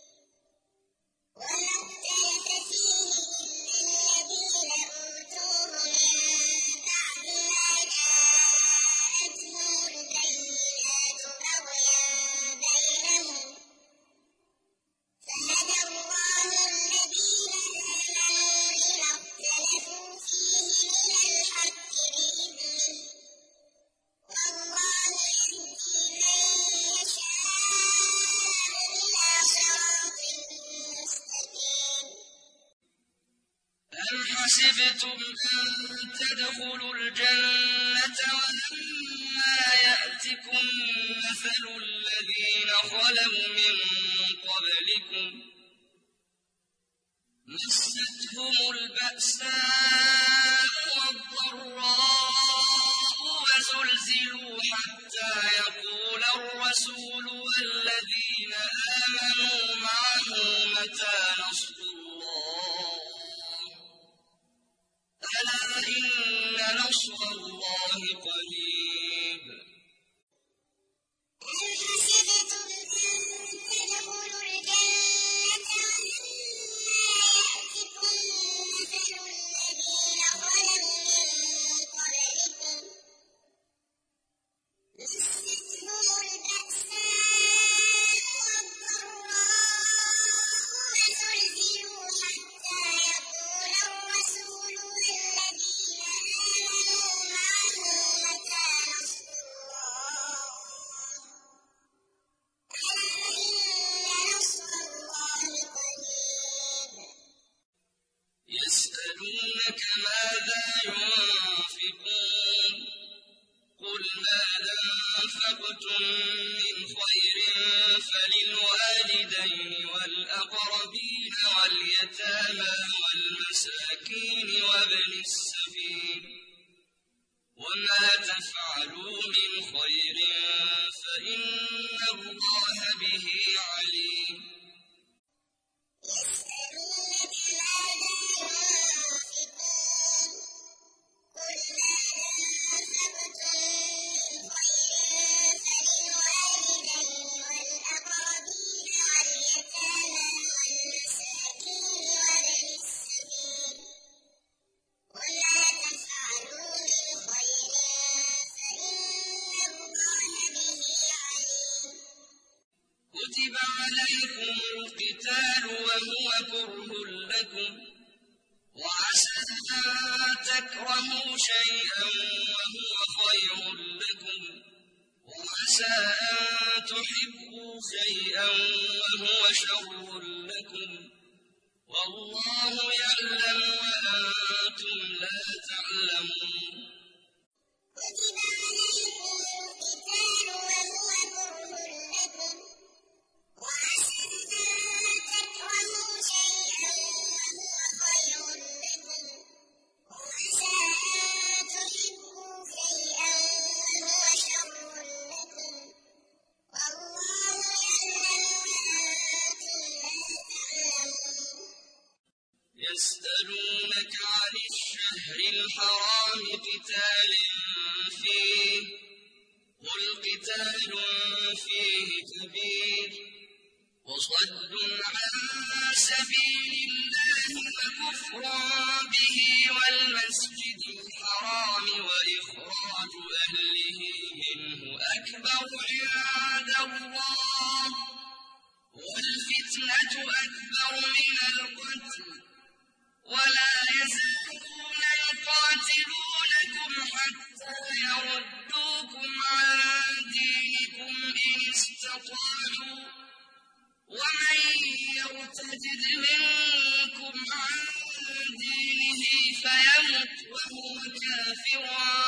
وما اختلف فيه إلا الذين أوتوه من بعد ما جاءتهم البينات بغيا بينهم فهدى الله الذين آمنوا لما اختلفوا فيه من الحق بإذنه والله يهدي من يشاء إلى صراط مستقيم. أم حسبتم أن تدخلوا الجنة ولما يأتكم مثل الذين خلوا من قبلكم مستهم البأساء والضراء وزلزلوا حتى يقول الرسول والذين آمنوا معه متى نصر الله ألا إن نصر الله قريب. أم حسبتم أن تدخلوا الجنة ولما يأتكم مثل الذين خلوا من قبلكم مستهم البأساء والضراء وزلزلوا حتى يقول الرسول والذين آمنوا معه متى نصر الله ألا إن نصر الله قريب. يسألونك ماذا ينفقون قل ماذا أنفقتم من خير فللوالدين والأقربين واليتامى والمساكين وابن السبيل وما تفعلوا من خير فإن الله به عليم. يسألونك ماذا ينفقون قل ماذا أنفقتم من خير فللوالدين والأقربين واليتامى والمساكين وابن السبيل وما تفعلوا من خير فإن الله به عليم. كتب عليكم القتال وهو كره لكم وعسى أن تكرهوا شيئا وهو خير لكم وعسى أن تحبوا شيئا وهو شر لكم والله يعلم وأنتم لا تعلمون. كتب عليكم القتال وهو كره لكم وعسى أن تكرهوا شيئا وهو خير لكم وعسى أن تحبوا شيئا وهو شر لكم والله يعلم وأنتم لا تعلمون. يسألونك عن الشهر الحرام قتال فيه قل قتال فيه كبير وصد عن سبيل الله وكفر به والمسجد الحرام وإخراج أهله منه أكبر عند الله والفتنة أكبر من القتل ولا يزالون يقاتلونكم حتى يردوكم عن دينكم إن استطاعوا ومن يرتد منكم عن دينه فيمت وهو كافر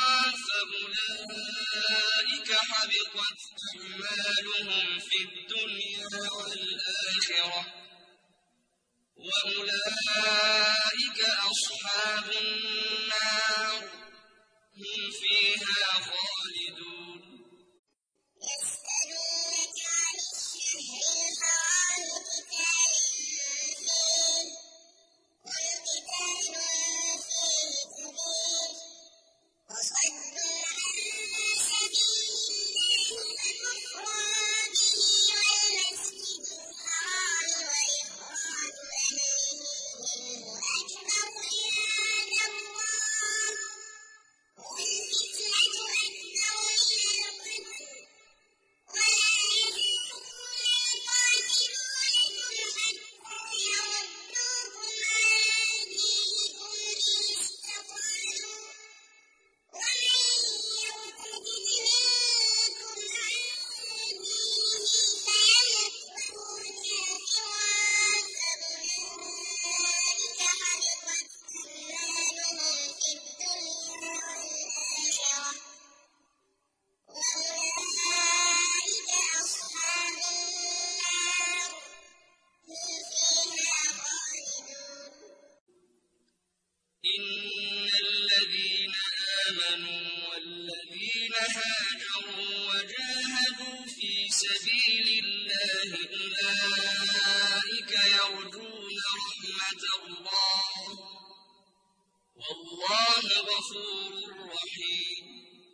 فأولئك حبطت أعمالهم في الدنيا والآخرة وأولئك أصحاب النار هم فيها خالدون يسألونك عن الشهر الحرام قتال فيه قل قتال فيه كبير وصد عن سبيل الله وكفر به والمسجد الحرام وإخراج أهله منه أكبر عند الله والفتنة أكبر من القتل ولا يزالون يقاتلونكم حتى يردوكم عن دينكم إن استطاعوا ومن يرتد منكم عن دينه فيمت وهو كافر فأولئك حبطت أعمالهم في الدنيا والآخرة وأولئك أصحاب النار هم فيها خالدون إن الذين آمنوا والذين هاجروا وجاهدوا في سبيل الله أولئك يرجون رحمة الله والله غفور رحيم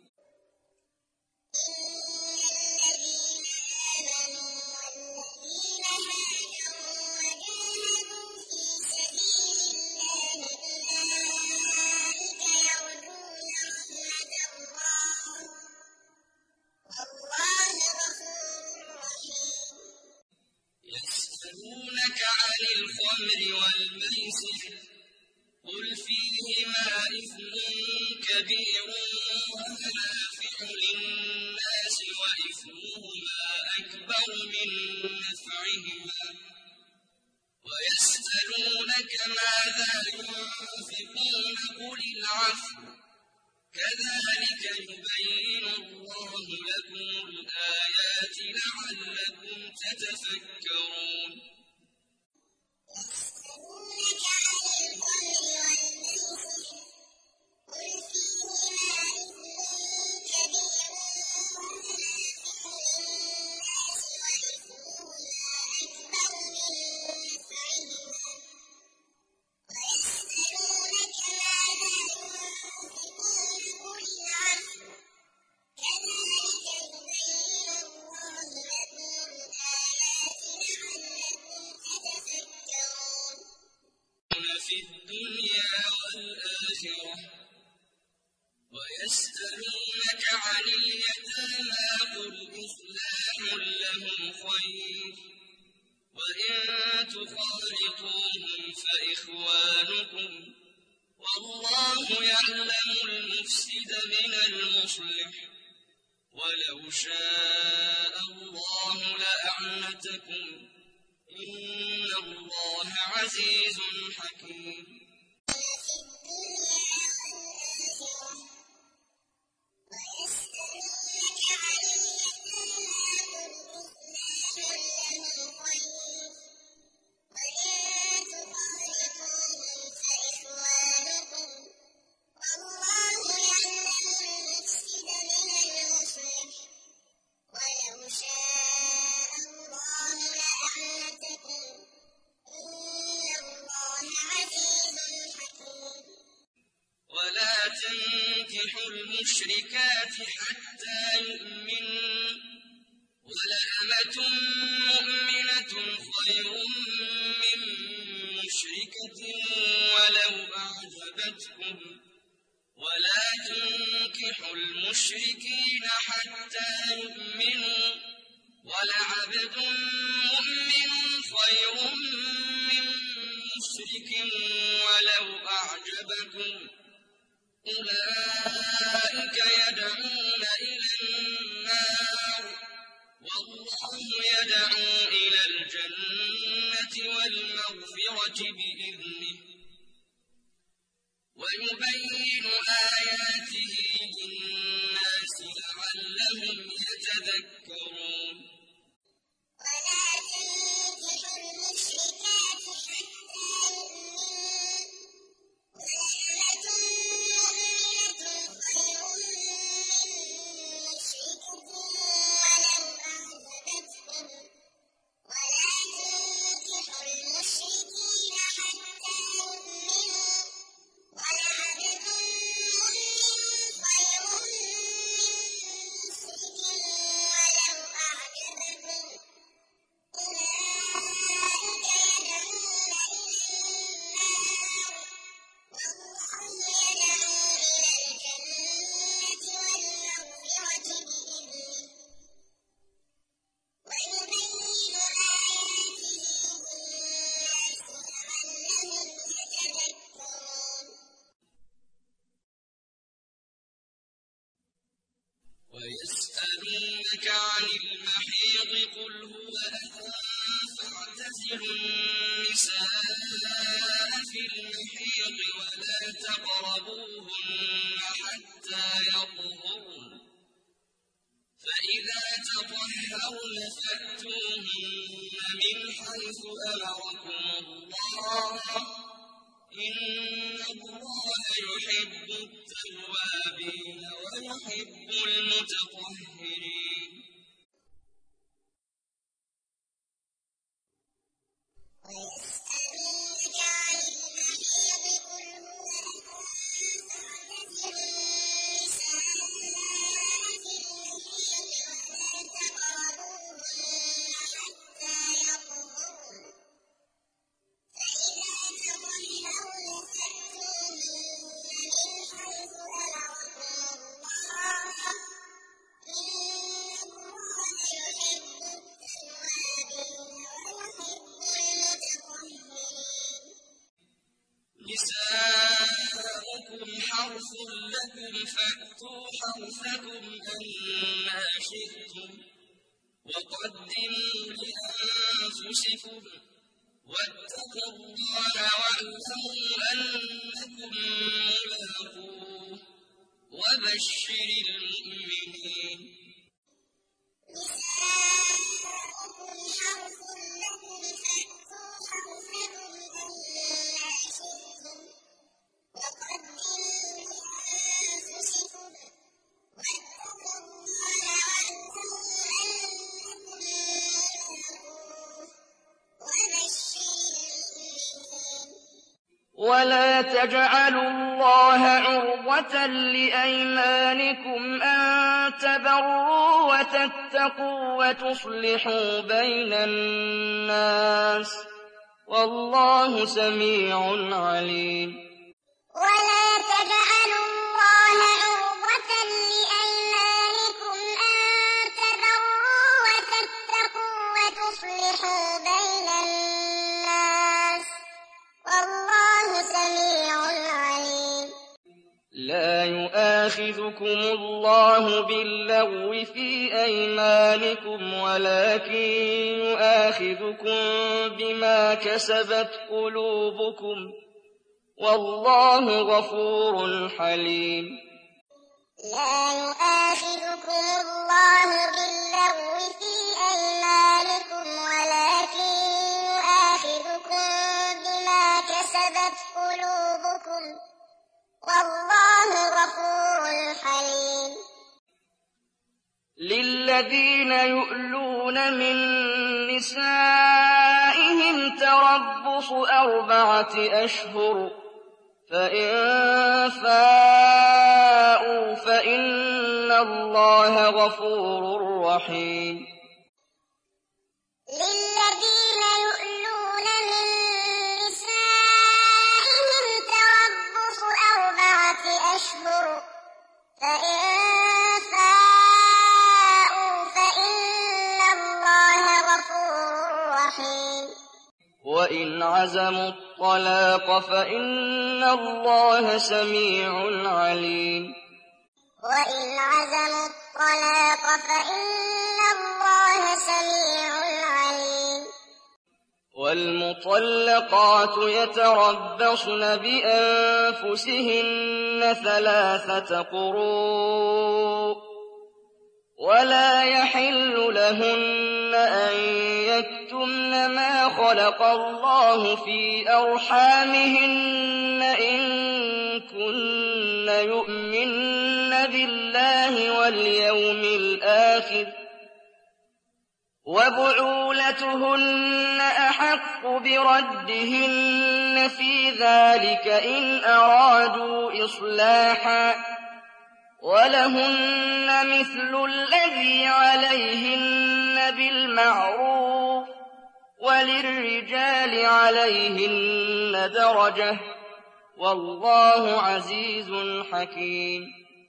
إن الذين آمنوا والذين هاجروا وجاهدوا في سبيل الله أولئك يرجون رحمة الله والله غفور رحيم يسألونك عن الخمر والميسر قل فيهما إثم كبير ومنافع للناس وإثمهما أكبر من نفعهما ويسألونك ماذا ينفقون قل العفو كذلك يبين الله لكم الآيات لعلكم تتفكرون يسألونك عن الخمر والميسر قل فيهما إثم كبير ومنافع للناس وإثمهما أكبر من نفعهما ويسألونك ماذا ينفقون قل العفو كذلك يبين الله لكم الآيات لعلكم تتفكرون في الدنيا والآخرة ويسألونك عن اليتامى قل إصلاح لهم خير وإن تخالطوهم فإخوانكم والله يعلم المفسد من المصلح ولو شاء الله لأعنتكم إن الله عزيز حكيم في الدنيا والآخرة ويسألونك عن اليتامى قل إصلاح لهم خير وإن تخالطوهم فإخوانكم والله يعلم المفسد من المصلح ولو شاء الله لأعنتكم إن الله عزيز تنكحوا المشركات حتى يؤمنوا ولأمة مؤمنة خير من مشركة ولو أعجبتكم ولا تنكحوا المشركين حتى يؤمنوا ولعبد مؤمن خير من مشرك ولو أعجبكم أولئك يدعون إلى النار والله يدعو إلى الجنة والمغفرة بإذنه ويبين آياته للناس لعلهم يتذكرون ولا تنكحوا المشركات حتى يؤمنوا ولأمة مؤمنة خير من مشركة ولو أعجبتكم ولا تنكحوا المشركين حتى يؤمنوا ولعبد مؤمن خير من مشرك ولو أعجبكم أولئك يدعون إلى النار والله يدعو إلى الجنة والمغفرة بإذنه ويبين آياته للناس لعلهم يتذكرون ويسألونك عن المحيض قل هو أذى فاعتزلوا النساء في المحيض ولا تقربوهن حتى يطهرن فإذا تطهرن فأتوهن من حيث أمركم الله إن الله يحب التوابين ويحب المتطهرين ويسألونك عن المحيض قل هو أذى فاعتزلوا النساء في المحيض ولا تقربوهن حتى يطهرن فإذا تطهرن فأتوهن من حيث أمركم الله إن الله يحب التوابين ويحب المتطهرين نساؤكم حرث لكم فأتوا حرثكم أنى شئتم وقدموا لأنفسكم واتقوا الله واعلموا أنكم ملاقوه وبشر المؤمنين نساؤكم حرث لكم فأتوا حرثكم أنى شئتم وقدموا لأنفسكم واتقوا الله واعلموا أنكم ملاقوه وبشر المؤمنين ولا تجعلوا الله عرضة لأيمانكم أن تبروا وتتقوا وتصلحوا بين الناس والله سميع عليم ولا تجعلوا الله عرضة لأيمانكم أن تبروا وتتقوا وتصلحوا بين الناس والله سميع عليم لا يؤاخذكم الله باللغو في أيمانكم ولكن يؤاخذكم بما كسبت قلوبكم والله غفور حليم لا يؤاخذكم الله باللغو في أيمانكم ولكن يؤاخذكم بما كسبت قلوبكم والله غفور حليم للذين يؤلون من نسائهم تربص 4 أشهر فإن فاءوا فإن الله غفور رحيم. للذين يؤلون من نسائهم تربص 4 أشهر فإن فاءوا فإن الله غفور رحيم. وإن عزموا الطلاق فإن الله سميع عليم. وإن عزموا الطلاق فإن الله سميع عليم. والمطلقات يتربصن بأنفسهن 3 قروء ولا يحل لهن أن يكتمن ما خلق الله في أرحامهن إن كن يؤمن بالله واليوم الآخر وبعولتهن أحق بردهن في ذلك إن أرادوا إصلاحا ولهن مثل الذي عليهن بالمعروف وللرجال عليهن درجة والله عزيز حكيم.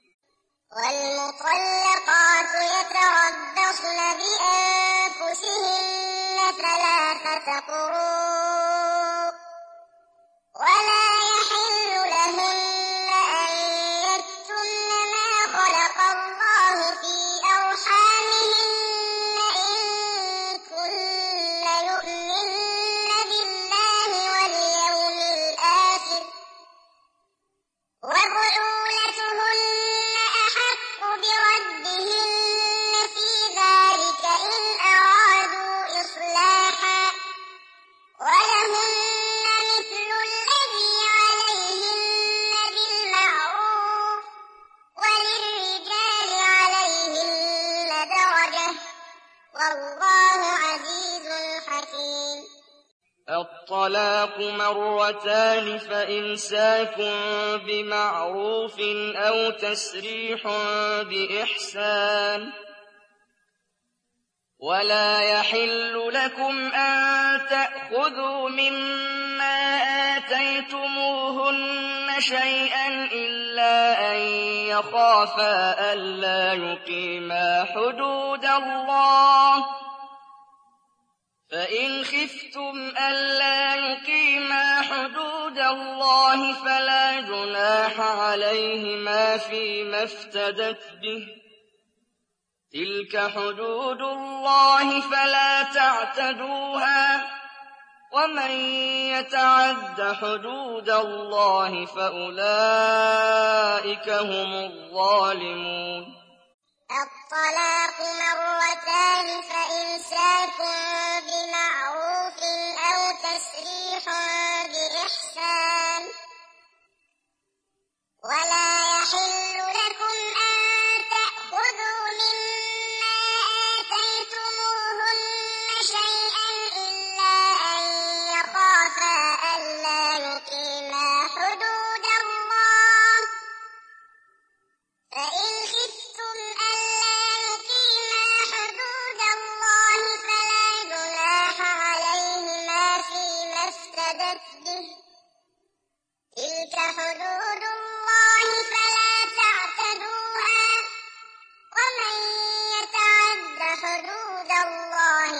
والمطلقات يتربصن بأنفسهن 3 قروء ولا يحل لهن أن يكتمن ما خلق الله في أرحامهن إن كن يؤمن بالله واليوم الآخر وبعولتهن أحق بردهن في ذلك إن أرادوا إصلاحا ولهن مثل الذي عليهن بالمعروف وللرجال عليهن درجة والله عزيز حكيم. الطلاق 2 فإمساك بمعروف أو تسريح بإحسان ولا يحل لكم أن تأخذوا مما آتيتموهن شيئا إلا أن يخافا ألا يقيما حدود الله فإن خفتم ألا يقيما حدود الله فلا جناح عليهما فيما افتدت به تلك حدود الله فلا تعتدوها ومن يتعد حدود الله فأولئك هم الظالمون. الطلاق 2 فإمساك بمعروف أو تسريح بإحسان ولا يحل لكم أن تأخذوا مما آتيتموهن شيئا إلا أن يخافا ألا يقيما حدود الله فإن خفتم ألا يقيما حدود الله فلا جناح عليهما فيما افتدت به تلك حدود الله فلا تعتدوها ومن يتعد حدود الله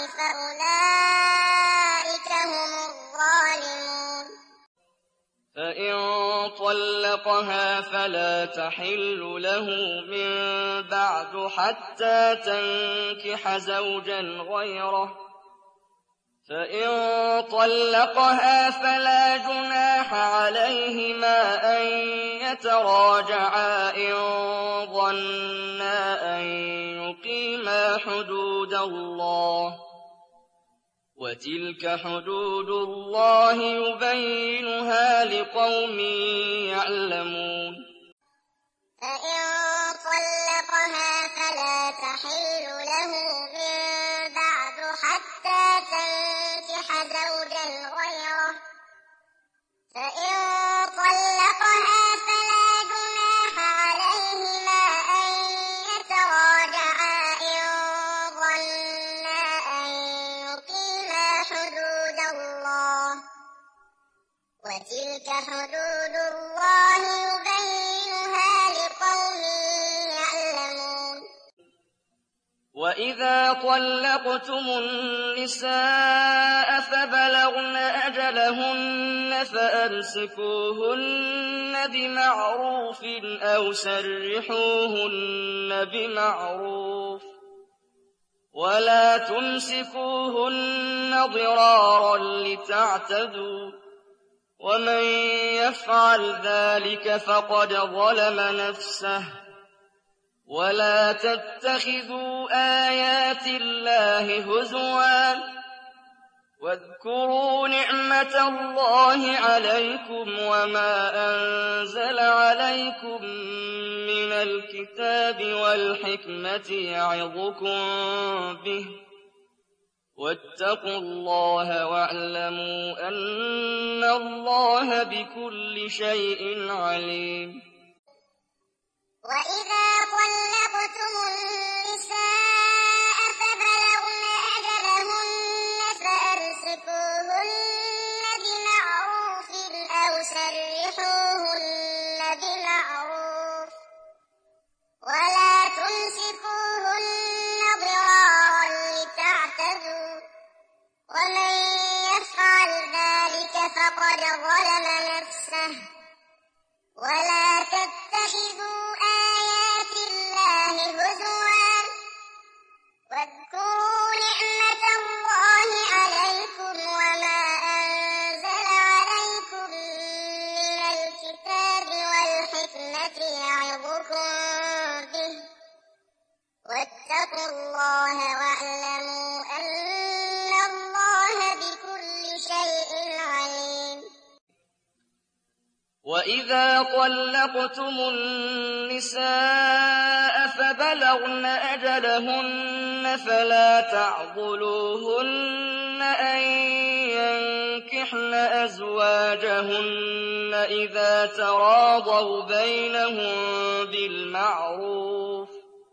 فأولئك هم الظالمون. فإن طلقها فلا تحل له من بعد حتى تنكح زوجا غيره فإن طلقها فلا جناح عليهما أن يتراجعا إن ظنا أن يقيما حدود الله وتلك حدود الله يبينها لقوم يعلمون. فإن طلقها فلا تحل له من بعد حتى تنكح زوجا غيره فإن طلقها وتلك حدود الله يبينها لقوم يعلمون وإذا طلقتم النساء فبلغن أجلهن فأمسكوهن بمعروف أو سرحوهن بمعروف ولا تمسكوهن ضرارا لتعتدوا ومن يفعل ذلك فقد ظلم نفسه ولا تتخذوا آيات الله هزوا واذكروا نعمة الله عليكم وما أنزل عليكم من الكتاب والحكمة يعظكم به واتقوا الله واعلموا أن الله بكل شيء عليم وإذا طلقتم النساء فبلغن أجلهن فأمسكوهن بمعروف أو سرحوهن بمعروف ولا تمسكوهن ضرارا لتعتدوا ومن يفعل ذلك فقد ظلم نفسه ولا تتخذوا آيات الله هزوا واذكروا نعمة الله عليكم وما أنزل عليكم من الكتاب والحكمة يعظكم به واتقوا الله واعلموا أن الله بكل شيء عليم وإذا طلقتم النساء فبلغن أجلهن فلا تعضلوهن أن ينكحن أزواجهن إذا تراضوا بينهم بالمعروف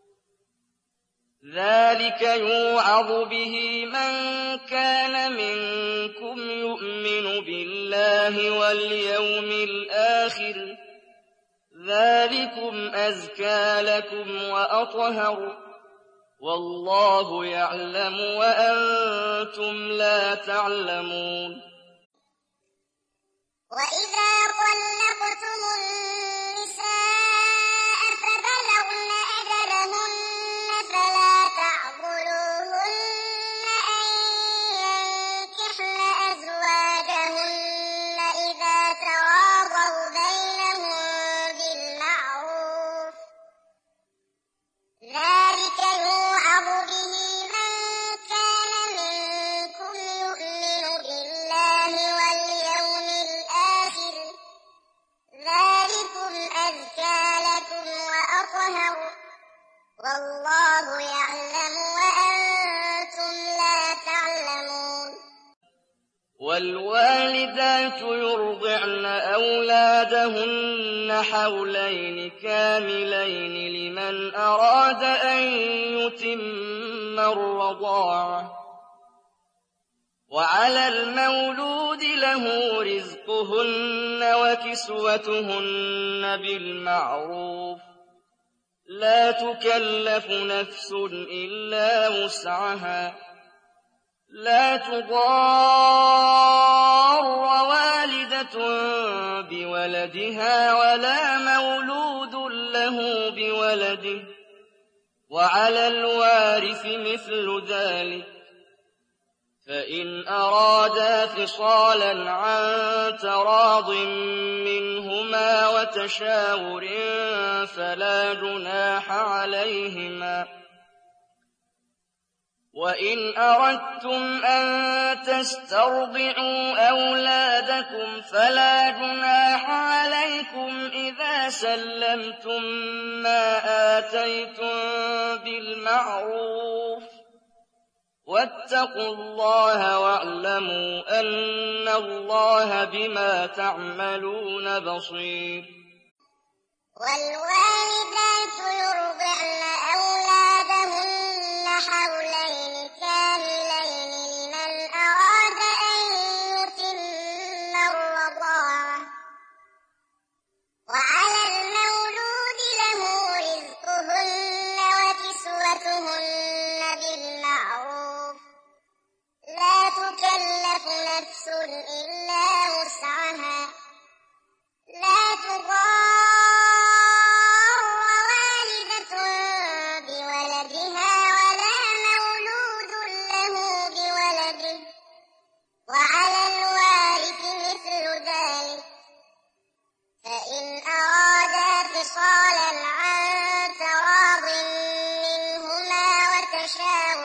ذلك يوعظ به من كان منكم يؤمن بالله واليوم الآخر ذلكم أزكى لكم وأطهر والله يعلم وأنتم لا تعلمون وإذا طلقتم النساء فبلغن أجلهن فلا تعضلوهن أن ينكحن أزواجهن إذا تراضوا بينهم بالمعروف ذلك يوعظ به من كان منكم يؤمن بالله واليوم الآخر ذلكم أزكى لكم وأطهر والله يعلم وأنتم لا تعلمون والوالدات يرضعن أولادهن حولين كاملين لمن أراد أن يتم الرضاعة وعلى المولود له رزقهن وكسوتهن بالمعروف لا تكلف نفس إلا وسعها لا تضار والدة بولدها ولا مولود له بولده وعلى الوارث مثل ذلك فإن أرادا فصالا عن تراض منهما وتشاور فلا جناح عليهما وإن أردتم أن تسترضعوا أولادكم فلا جناح عليكم إذا سلمتم ما آتيتم بالمعروف واتقوا الله واعلموا أن الله بما تعملون بصير والوالدات يرضعن أولادهن حولين كاملين لمن أراد أن يتم الرضاعة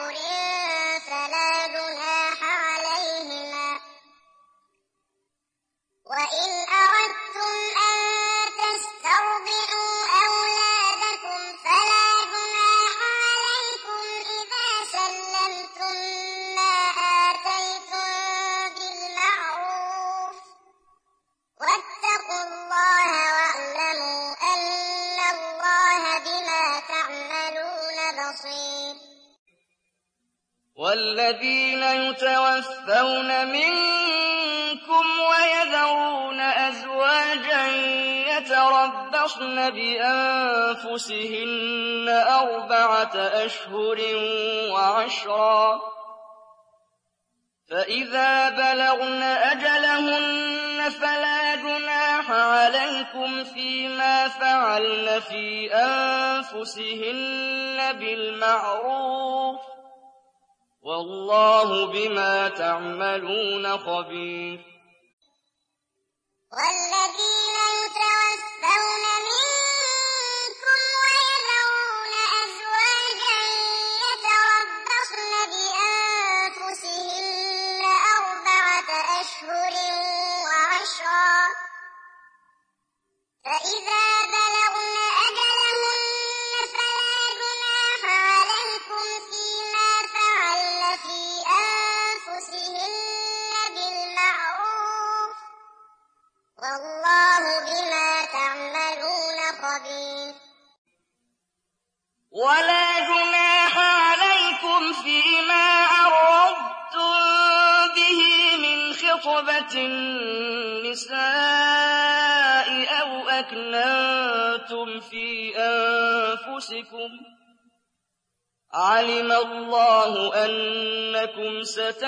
أشهر فلا جناح عليهما. وإن أردتم أن تسترضعوا أولادكم فلا جناح عليكم إذا سلمتم ما آتيتم بالمعروف. واتقوا الله واعلموا أن الله بما تعملون بصير. والذين يتوفون منكم ويذرون أزواجا يتربصن بأنفسهن 4 أشهر وعشرا، فإذا بلغن أجلهن فلا جناح عليكم فيما فعلن في أنفسهن بالمعروف، والله بما تعملون خبير. والذين يتوفون منكم ويذرون أزواجا يتربصن بأنفسهن 4 أشهر وعشرا، فإذا بلغن أجلهن فلا جناح عليكم فيما فعلن في أنفسهن بالمعروف، والله بما تعملون خبير. ولا جناح عليكم فيما عرضتم به من خطبة النساء أو أكننتم في أنفسكم، علم الله أنكم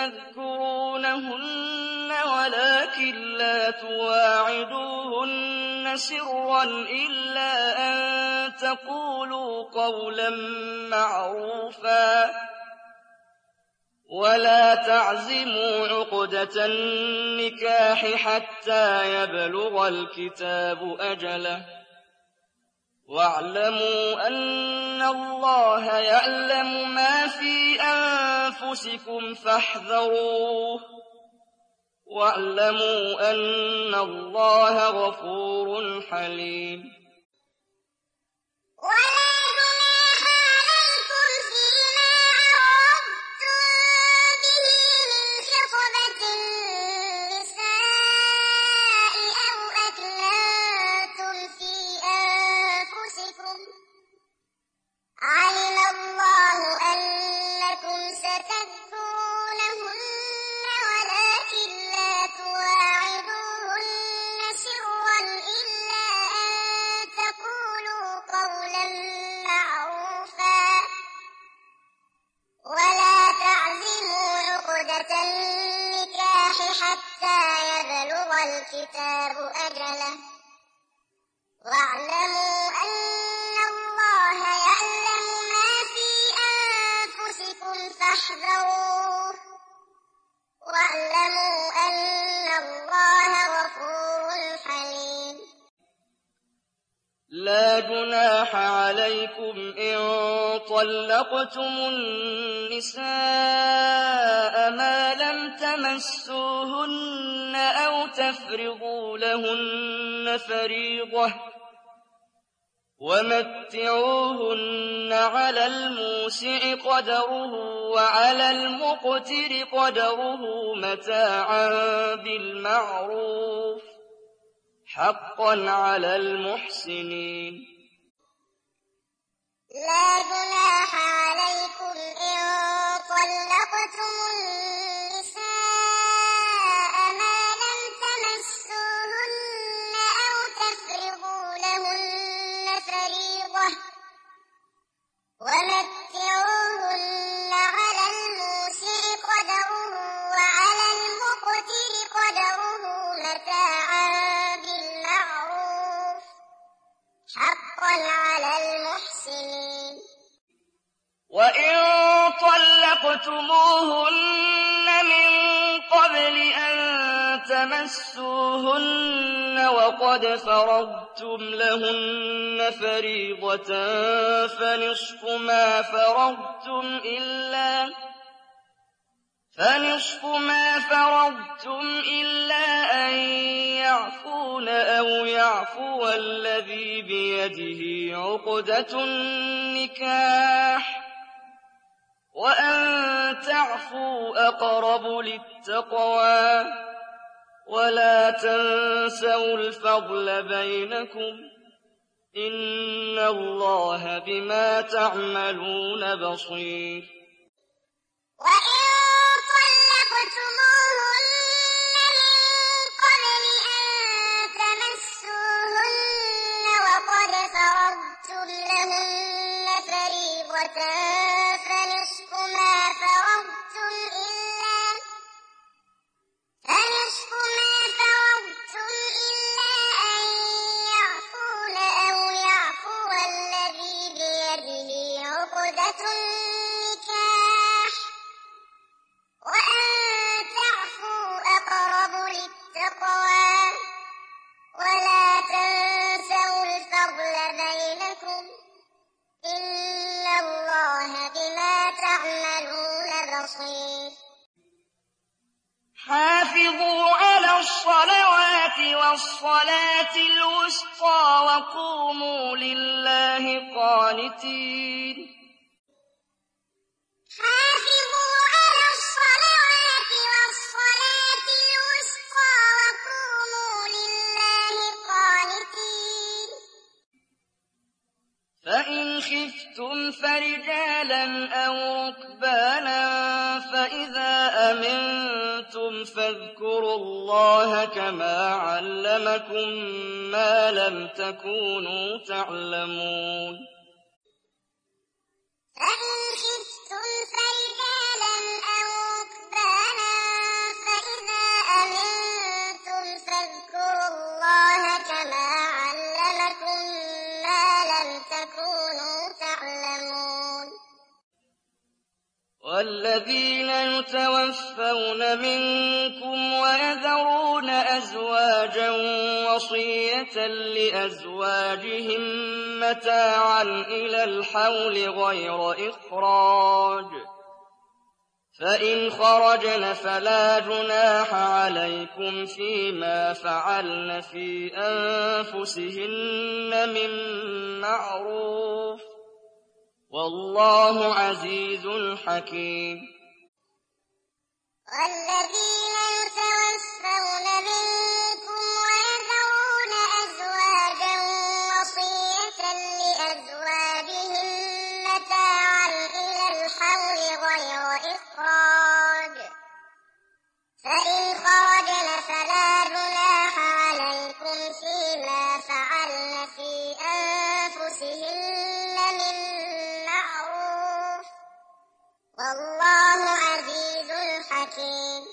ستذكرونهن ولكن لا تواعدوهن سرا إلا أن تقولوا قولا معروفا، ولا تعزموا عقدة النكاح حتى يبلغ الكتاب أجله، واعلموا أن الله يعلم ما في أنفسكم فاحذروه، واعلموا أن الله غفور حليم. ولا جناح عليكم فيما عرضتم به من خطبة النساء أو أكننتم في أنفسكم، علم الله أنكم ستذكرونهن ولكن لا تواعدوهن سرا إلا أن تقولوا قولا معروفا، ولا تعزموا عقدة النكاح حتى يبلغ الكتاب أجله، واعلموا أن الله يعلم ما في أنفسكم فاحذروه، واعلموا أن الله غفور حليم. لا جناح عليكم إن طلقتم النساء ما لم تمسوهن أو تفرضوا لهن فريضة، ومتعوهن على الموسع قدره وعلى المقتر قدره متاعا بالمعروف، حقا على المحسنين. لا جناح عليكم إن طلقتم النساء ما لم تمسوهن أو تفرضوا لهن فريضة، ومتعوهن على الموسع قدره وعلى المقتر قدره متاعا بالمعروف، حقا على المحسنين. وإن طلقتموهن من قبل أن تمسوهن وقد فرضتم لهن فريضة فنصف ما فرضتم إلا أن يعفون أو يعفو الذي بيده عقدة النكاح وأن تعفوا أقرب للتقوى ولا تنسوا الفضل بينكم إن الله بما تعملون بصير وإن طلقتموهن من قبل أن تمسوهن وقد فرضتم لهن فريضة فنصف ما فرضتم إلا أن يعفون أو يعفو الذي بيده عقدة النكاح وأن تعفوا أقرب للتقوى ولا تنسوا الفضل بينكم إن الله بما تعملون بصير حافظوا على الصلوات والصلاة الوسطى وقوموا لله قانتين حافظوا على الصلوات والصلاة الوسطى وقوموا لله قانتين فإن خفتم فرجالا أو ركبانا فإذا أمنتم فاذكروا الله كما علمكم ما لم تكونوا تعلمون فإن خفتم فرجالا أو ركبانا فإذا أمنتم فاذكروا الله كما علمكم ما لم تكونوا تعلمون والذين يتوفون منكم ويذرون أزواجا وصية لأزواجهم متاعا إلى الحول غير إخراج فإن خرجن فلا جناح عليكم فيما فعلن في أنفسهن من معروف والله عزيز حكيم والذين يتوفون منكم ويذرون أزواجا وصية لأزواجهم متاعا إلى الحول غير إخراج فإن خرجن فلا جناح عليكم فيما فعلن في أنفسهن من معروف والله عزيز حكيم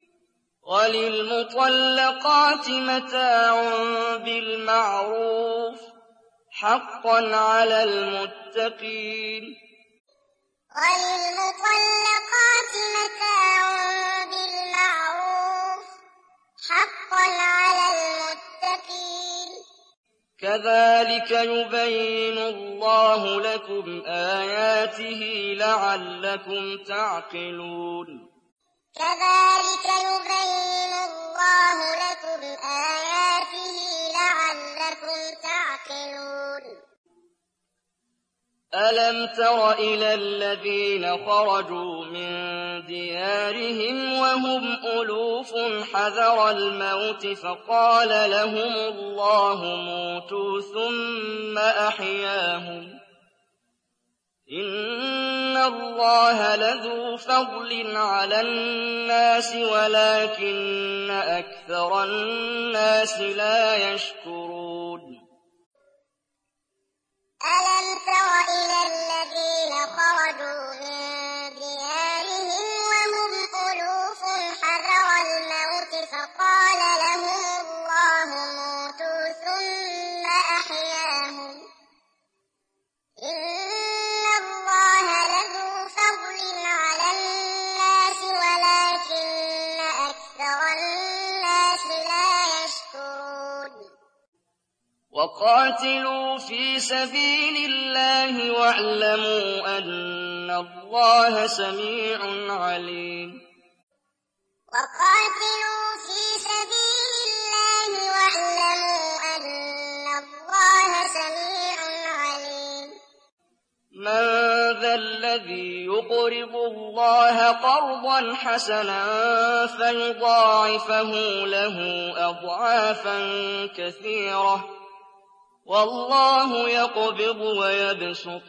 وللمطلقات متاع بالمعروف حقا على المتقين وللمطلقات متاع بالمعروف حقا على المتقين كذلك يبين الله لكم آياته لعلكم تعقلون كذلك يبين الله لكم آياته لعلكم تعقلون ألم تر إلى الذين خرجوا من ديارهم وهم ألوف حذر الموت فقال لهم الله موتوا ثم أحياهم إن الله لذو فضل على الناس ولكن أكثر الناس لا يشكرون ألم تر إلى الذين خرجوا من ديارهم وهم ألوف حذر الموت فقال لهم الله موتوا ثم أحياهم إن الله لذو فضل على الناس ولكن أكثر الناس وقاتلوا في سبيل الله واعلموا أن الله سميع عليم وقاتلوا في سبيل الله واعلموا أن الله سميع عليم من ذا الذي يقرض الله قرضا حسنا فيضاعفه له أضعافا كثيرة والله يقبض ويبسط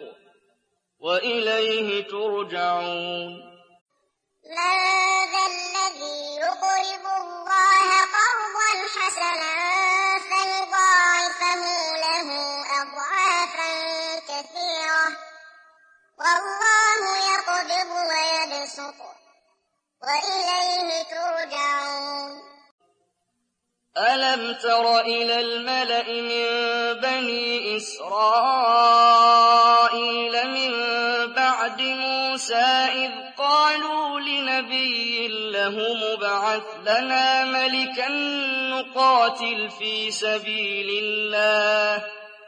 وإليه ترجعون من ذا الذي يقرض الله قرضا حسنا فيضاعفه له أضعافا كثيرة والله يقبض ويبسط وإليه ترجعون ألم تر إلى الملأ من بني إسرائيل من بعد موسى إذ قالوا لنبي له مبعث لنا ملكا نقاتل في سبيل الله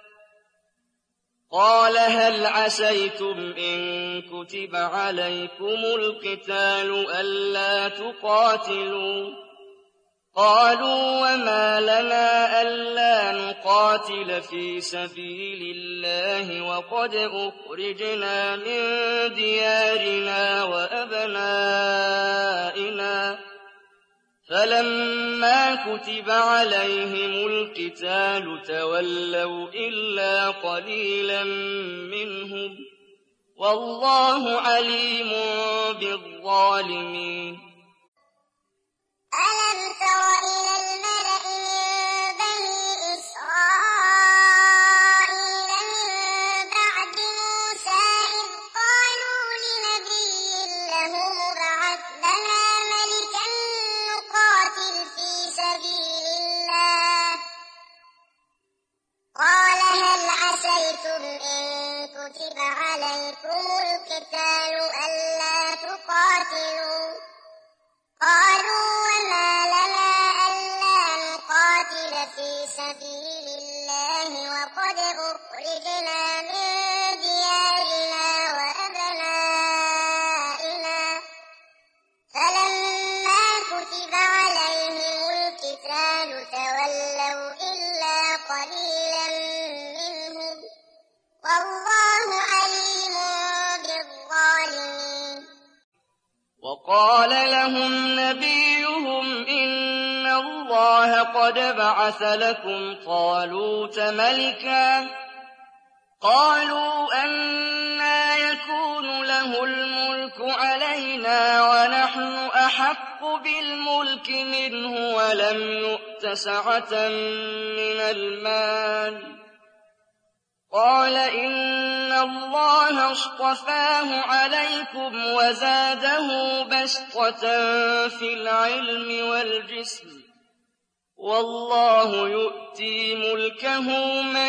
قال هل عسيتم إن كتب عليكم القتال ألا تقاتلوا قالوا وما لنا ألا نقاتل في سبيل الله وقد أخرجنا من ديارنا وأبنائنا فلما كتب عليهم القتال تولوا إلا قليلا منهم والله عليم بالظالمين ألم تر إلى الملأ من بني إسرائيل من بعد موسى إذ قالوا لنبي له مبعث لنا ملكا نقاتل في سبيل الله قال هل عسيتم إن كتب عليكم القتال ألا تقاتلوا قالوا وما لنا ألا نقاتل في سبيل الله وقد أخرجنا من ديارنا وأبنائنا فلما كتب عليهم القتال تولوا إلا قليلا منهم والله عليم بالظالمين وقال لهم نبيهم إن الله قد بعث لكم طالوت ملكا قالوا أنى يكون له الملك علينا ونحن أحق بالملك منه ولم يؤت سعة من المال قال إن الله اصطفاه عليكم وزاده بسطة في العلم والجسم والله يؤتي ملكه من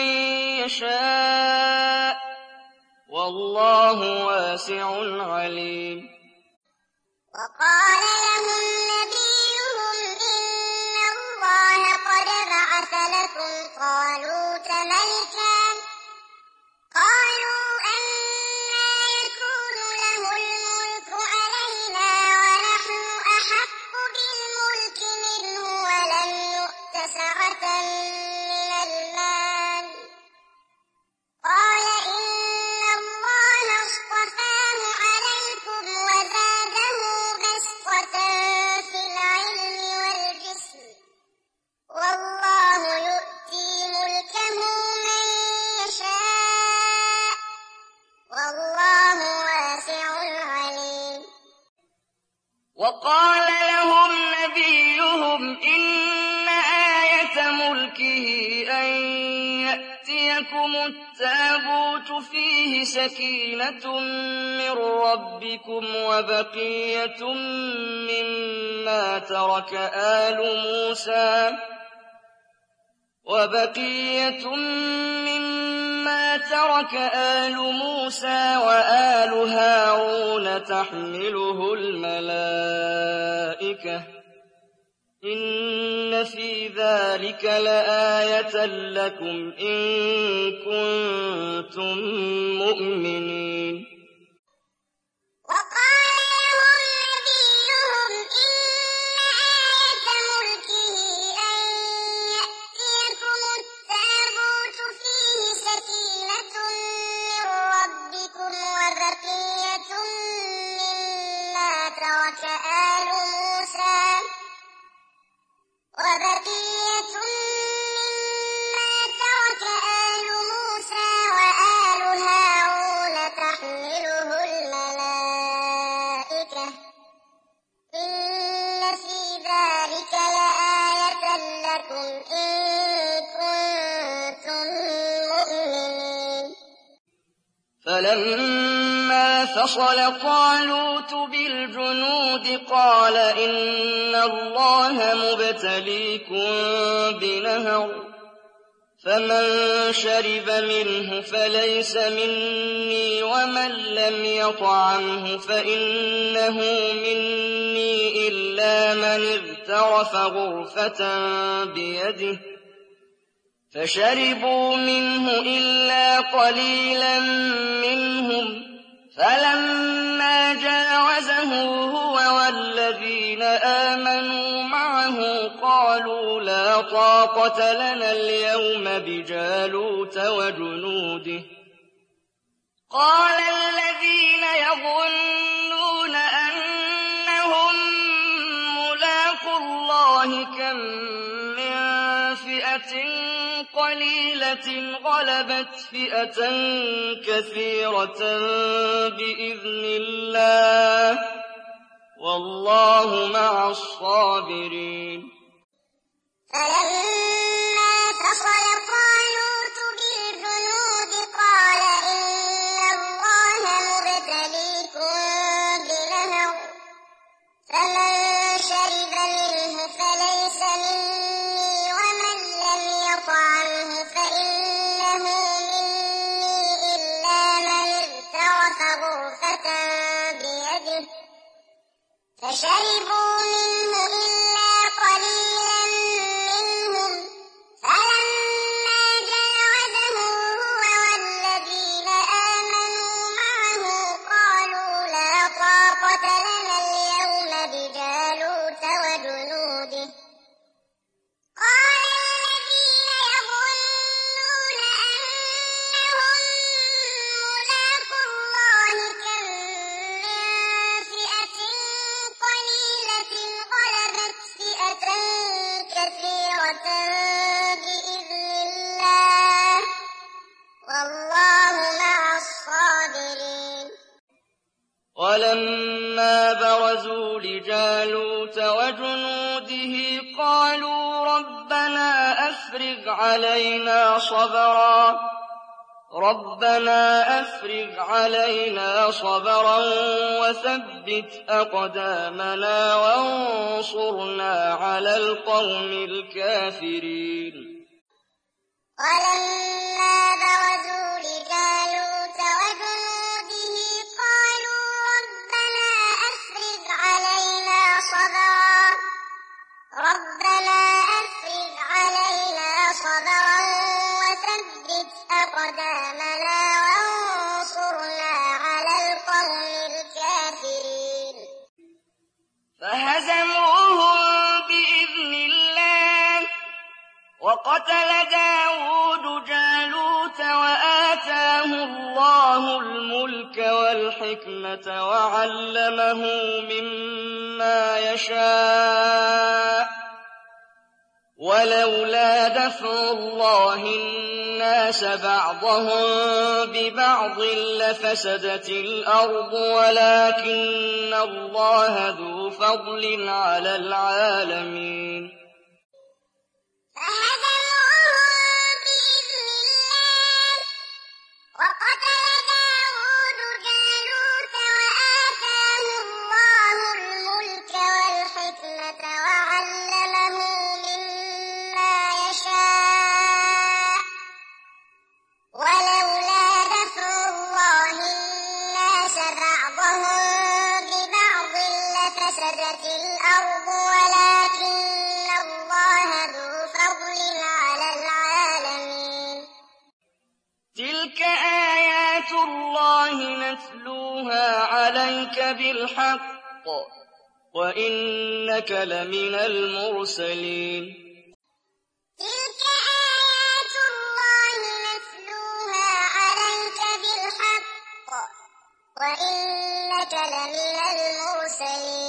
يشاء والله واسع عليم وقال لهم نبيهم إن الله قد بعث لكم طالوت ملكا قالوا أنى يكون له الملك علينا ونحن أحق بالملك منه ولم يؤت سعة من المال قال إن الله اصطفاه عليكم وزاده بسطة في العلم والجسم والله يؤتي ملكه من يشاء والله واسع عليم وقال لهم نبيهم إن آية ملكه أن يأتيكم التابوت فيه سكينة من ربكم وبقية مما ترك آل موسى وآل هارون تحمله الملائكة إن إِنَّ فِي ذَلِكَ لَآيَةً لَّكُمْ إِن كُنتُم مُّؤْمِنِينَ وقال لهم نبيهم إن آية ملكه أن يأتيكم التابوت فيه سكينة من ربكم وبقية مما ترك آل موسى وآل هارون تحمله الملائكة إن في ذلك لآية لكم إن كنتم مؤمنين فَلَمَّا فَصَلَ طَالُوتُ بِالْجُنُودِ قَالَ إِنَّ اللَّهَ مُبْتَلِيكُم بِنَهَرٍ فَمَن شَرِبَ مِنْهُ فَلَيْسَ مِنِّي وَمَن لَّمْ يَطْعَمْهُ فَإِنَّهُ مِنِّي إِلَّا مَنِ اغْتَرَفَ غُرْفَةً بِيَدِهِ فشربوا منه إلا قليلا منهم فلما جاوزه هو والذين آمنوا معه قالوا لا طاقة لنا اليوم بجالوت وجنوده قال الذين يظنون أنهم ملاقو الله كم من فئة قليلة غلبت فئة كثيرة بإذن الله والله مع الصابرين فلما فصل طالوت بالجنود قال إن الله مبتليكم بنهر فمن شرب منه فليس مني ومن لم يطعمه فإنه مني إلا من اغترف غرفة بيده فشربوا منه إلا قليلا منهم فلما جاوزه هو والذين آمنوا معه قالوا لا طاقة لنا اليوم بجالوت وجنوده قال الذين يظنون أنهم ملاقو الله كم من فئة قليلة غلبت فئة كثيرة بإذن الله والله مع الصابرين ولما برزوا لجالوت وجنوده قالوا ربنا أفرغ علينا صبرا وثبت أقدامنا وانصرنا على القوم الكافرين ولما برزوا لجالوت وجنوده قالوا ربنا أفرغ علينا صبرا وثبت أقدامنا وانصرنا على القوم الكافرين فهزموهم بإذن الله وقتل داود جالوت وآتاه الله الملك والحكمة وعلمه مما يشاء ولولا دفع الله الناس بعضهم ببعض لفسدت الأرض ولكن الله ذو فضل على العالمين فهزموهم بإذن الله وقتل داود جالوت وآتاه الله الملك والحكمة وعلمه مما يشاء ولولا دفع الله الناس بعضهم ببعض لفسدت الأرض ولكن الله تِلْكَ آيَاتُ اللَّهِ نَتْلُوهَا عَلَيْكَ بِالْحَقِّ ۚ وَإِنَّكَ لَمِنَ الْمُرْسَلِينَ تِلْكَ آيَاتُ اللَّهِ نَتْلُوهَا عَلَيْكَ بِالْحَقِّ ۚ وَإِنَّكَ لَمِنَ الْمُرْسَلِينَ